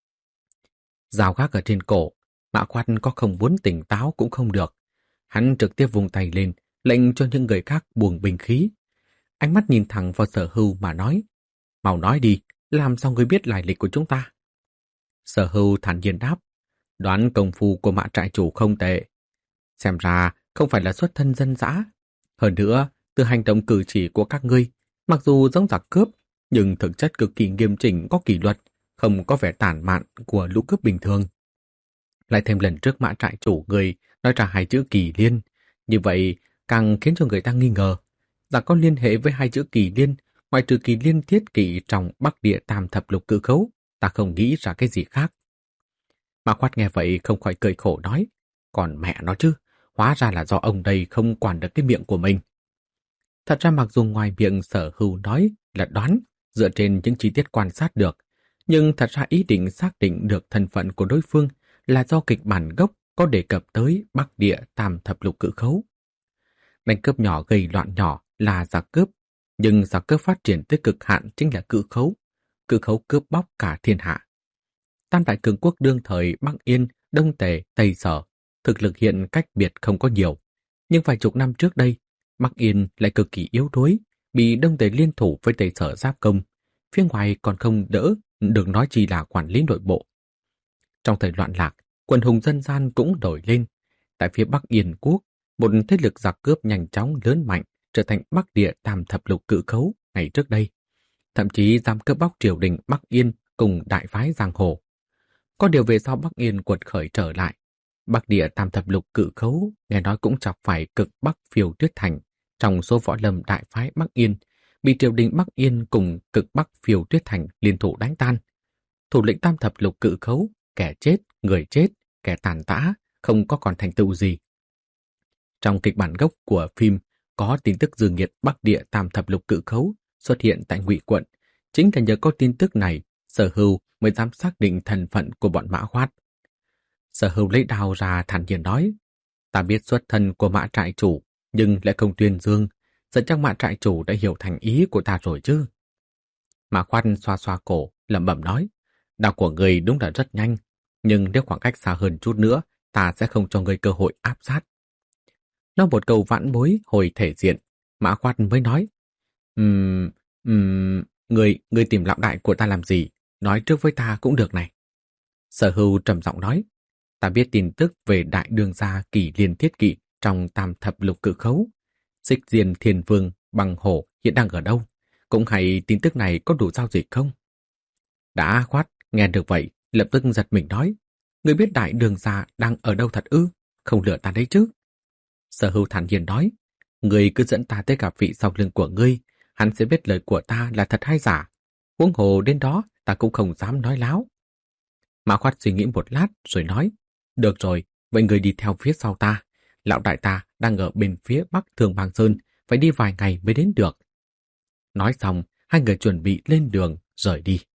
Dao gác ở trên cổ, Mã Khoát có không muốn tỉnh táo cũng không được. Hắn trực tiếp vung tay lên, lệnh cho những người khác buông binh khí. Ánh mắt nhìn thẳng vào Sở Hưu mà nói: Mau nói đi, làm sao ngươi biết lai lịch của chúng ta? Sở Hưu thản nhiên đáp: Đoán công phu của Mã trại chủ không tệ. Xem ra không phải là xuất thân dân dã. Hơn nữa, từ hành động cử chỉ của các ngươi, mặc dù giống giặc cướp, nhưng thực chất cực kỳ nghiêm chỉnh, có kỷ luật, không có vẻ tản mạn của lũ cướp bình thường. Lại thêm lần trước Mã trại chủ người nói ra hai chữ Kỳ Liên, như vậy càng khiến cho người ta nghi ngờ. Giặc có liên hệ với hai chữ Kỳ Liên, ngoài trừ Kỳ Liên thiết kỷ trong Bắc Địa Tam Thập Lục cự khấu, ta không nghĩ ra cái gì khác. Mã Khoát nghe vậy không khỏi cười khổ nói: Còn mẹ nó chứ, Hóa ra là do ông đây không quản được cái miệng của mình. Thật ra mặc dù ngoài miệng Sở Hưu nói là đoán dựa trên những chi tiết quan sát được, nhưng thật ra ý định xác định được thân phận của đối phương là do kịch bản gốc có đề cập tới Bắc Địa Tam Thập Lục Cự Khấu. Đánh cướp nhỏ gây loạn nhỏ là giặc cướp, nhưng giặc cướp phát triển tới cực hạn chính là cự khấu. Cự khấu cướp bóc cả thiên hạ. Tam đại cường quốc đương thời Bắc Yên, Đông Tề, Tây Sở, thực lực hiện cách biệt không có nhiều. Nhưng vài chục năm trước đây, Bắc Yên lại cực kỳ yếu đuối, bị Đông Tề liên thủ với Tây Sở giáp công. Phía ngoài còn không đỡ, đừng nói chi là quản lý nội bộ. Trong thời loạn lạc, quần hùng dân gian cũng nổi lên. Tại phía Bắc Yên quốc, một thế lực giặc cướp nhanh chóng lớn mạnh trở thành Bắc Địa Tam Thập Lục Cự Khấu ngày trước đây. Thậm chí dám cướp bóc triều đình Bắc Yên cùng đại phái giang hồ. Có điều về sau Bắc Yên quật khởi trở lại, Bắc Địa Tam Thập Lục Cự Khấu nghe nói cũng chọc phải cực Bắc Phiêu Tuyết Thành trong số võ lâm đại phái Bắc Yên, bị triều đình Bắc Yên cùng cực Bắc Phiêu Tuyết Thành liên thủ đánh tan. Thủ lĩnh Tam Thập Lục Cự Khấu, kẻ chết, người chết, kẻ tàn tã, không có còn thành tựu gì. Trong kịch bản gốc của phim có tin tức dư nghiệt Bắc Địa Tam Thập Lục Cự Khấu xuất hiện tại Ngụy quận. Chính là nhờ có tin tức này, Sở Hưu mới dám xác định thân phận của bọn Mã Khoát. Sở Hưu lấy đao ra thản nhiên nói, ta biết xuất thân của Mã trại chủ, nhưng lại không tuyên dương, giờ chắc Mã trại chủ đã hiểu thành ý của ta rồi chứ. Mã Khoát xoa xoa cổ, lẩm bẩm nói, đao của người đúng là rất nhanh, nhưng nếu khoảng cách xa hơn chút nữa, ta sẽ không cho người cơ hội áp sát. Nói một câu vãn bối hồi thể diện, Mã Khoát mới nói, Ừm, ừm, người, người tìm lão đại của ta làm gì? Nói trước với ta cũng được này. Sở Hưu trầm giọng nói, ta biết tin tức về đại đường gia Kỷ Liên Thiết Kỵ trong Tam Thập Lục Cự Khấu. Xích Diên Thiên Vương Bằng Hổ hiện đang ở đâu? Cũng hay tin tức này có đủ giao dịch không? Đã Khoát nghe được vậy, lập tức giật mình nói, người biết đại đường gia đang ở đâu thật ư? Không lừa ta đấy chứ? Sở Hưu thản nhiên nói, người cứ dẫn ta tới gặp vị sau lưng của ngươi, hắn sẽ biết lời của ta là thật hay giả. Huống hồ đến đó ta cũng không dám nói láo. Mã Khoát suy nghĩ một lát rồi nói, được rồi, vậy người đi theo phía sau ta. Lão đại ta đang ở bên phía bắc Thường Bàng Sơn, phải đi vài ngày mới đến được. Nói xong, hai người chuẩn bị lên đường rời đi.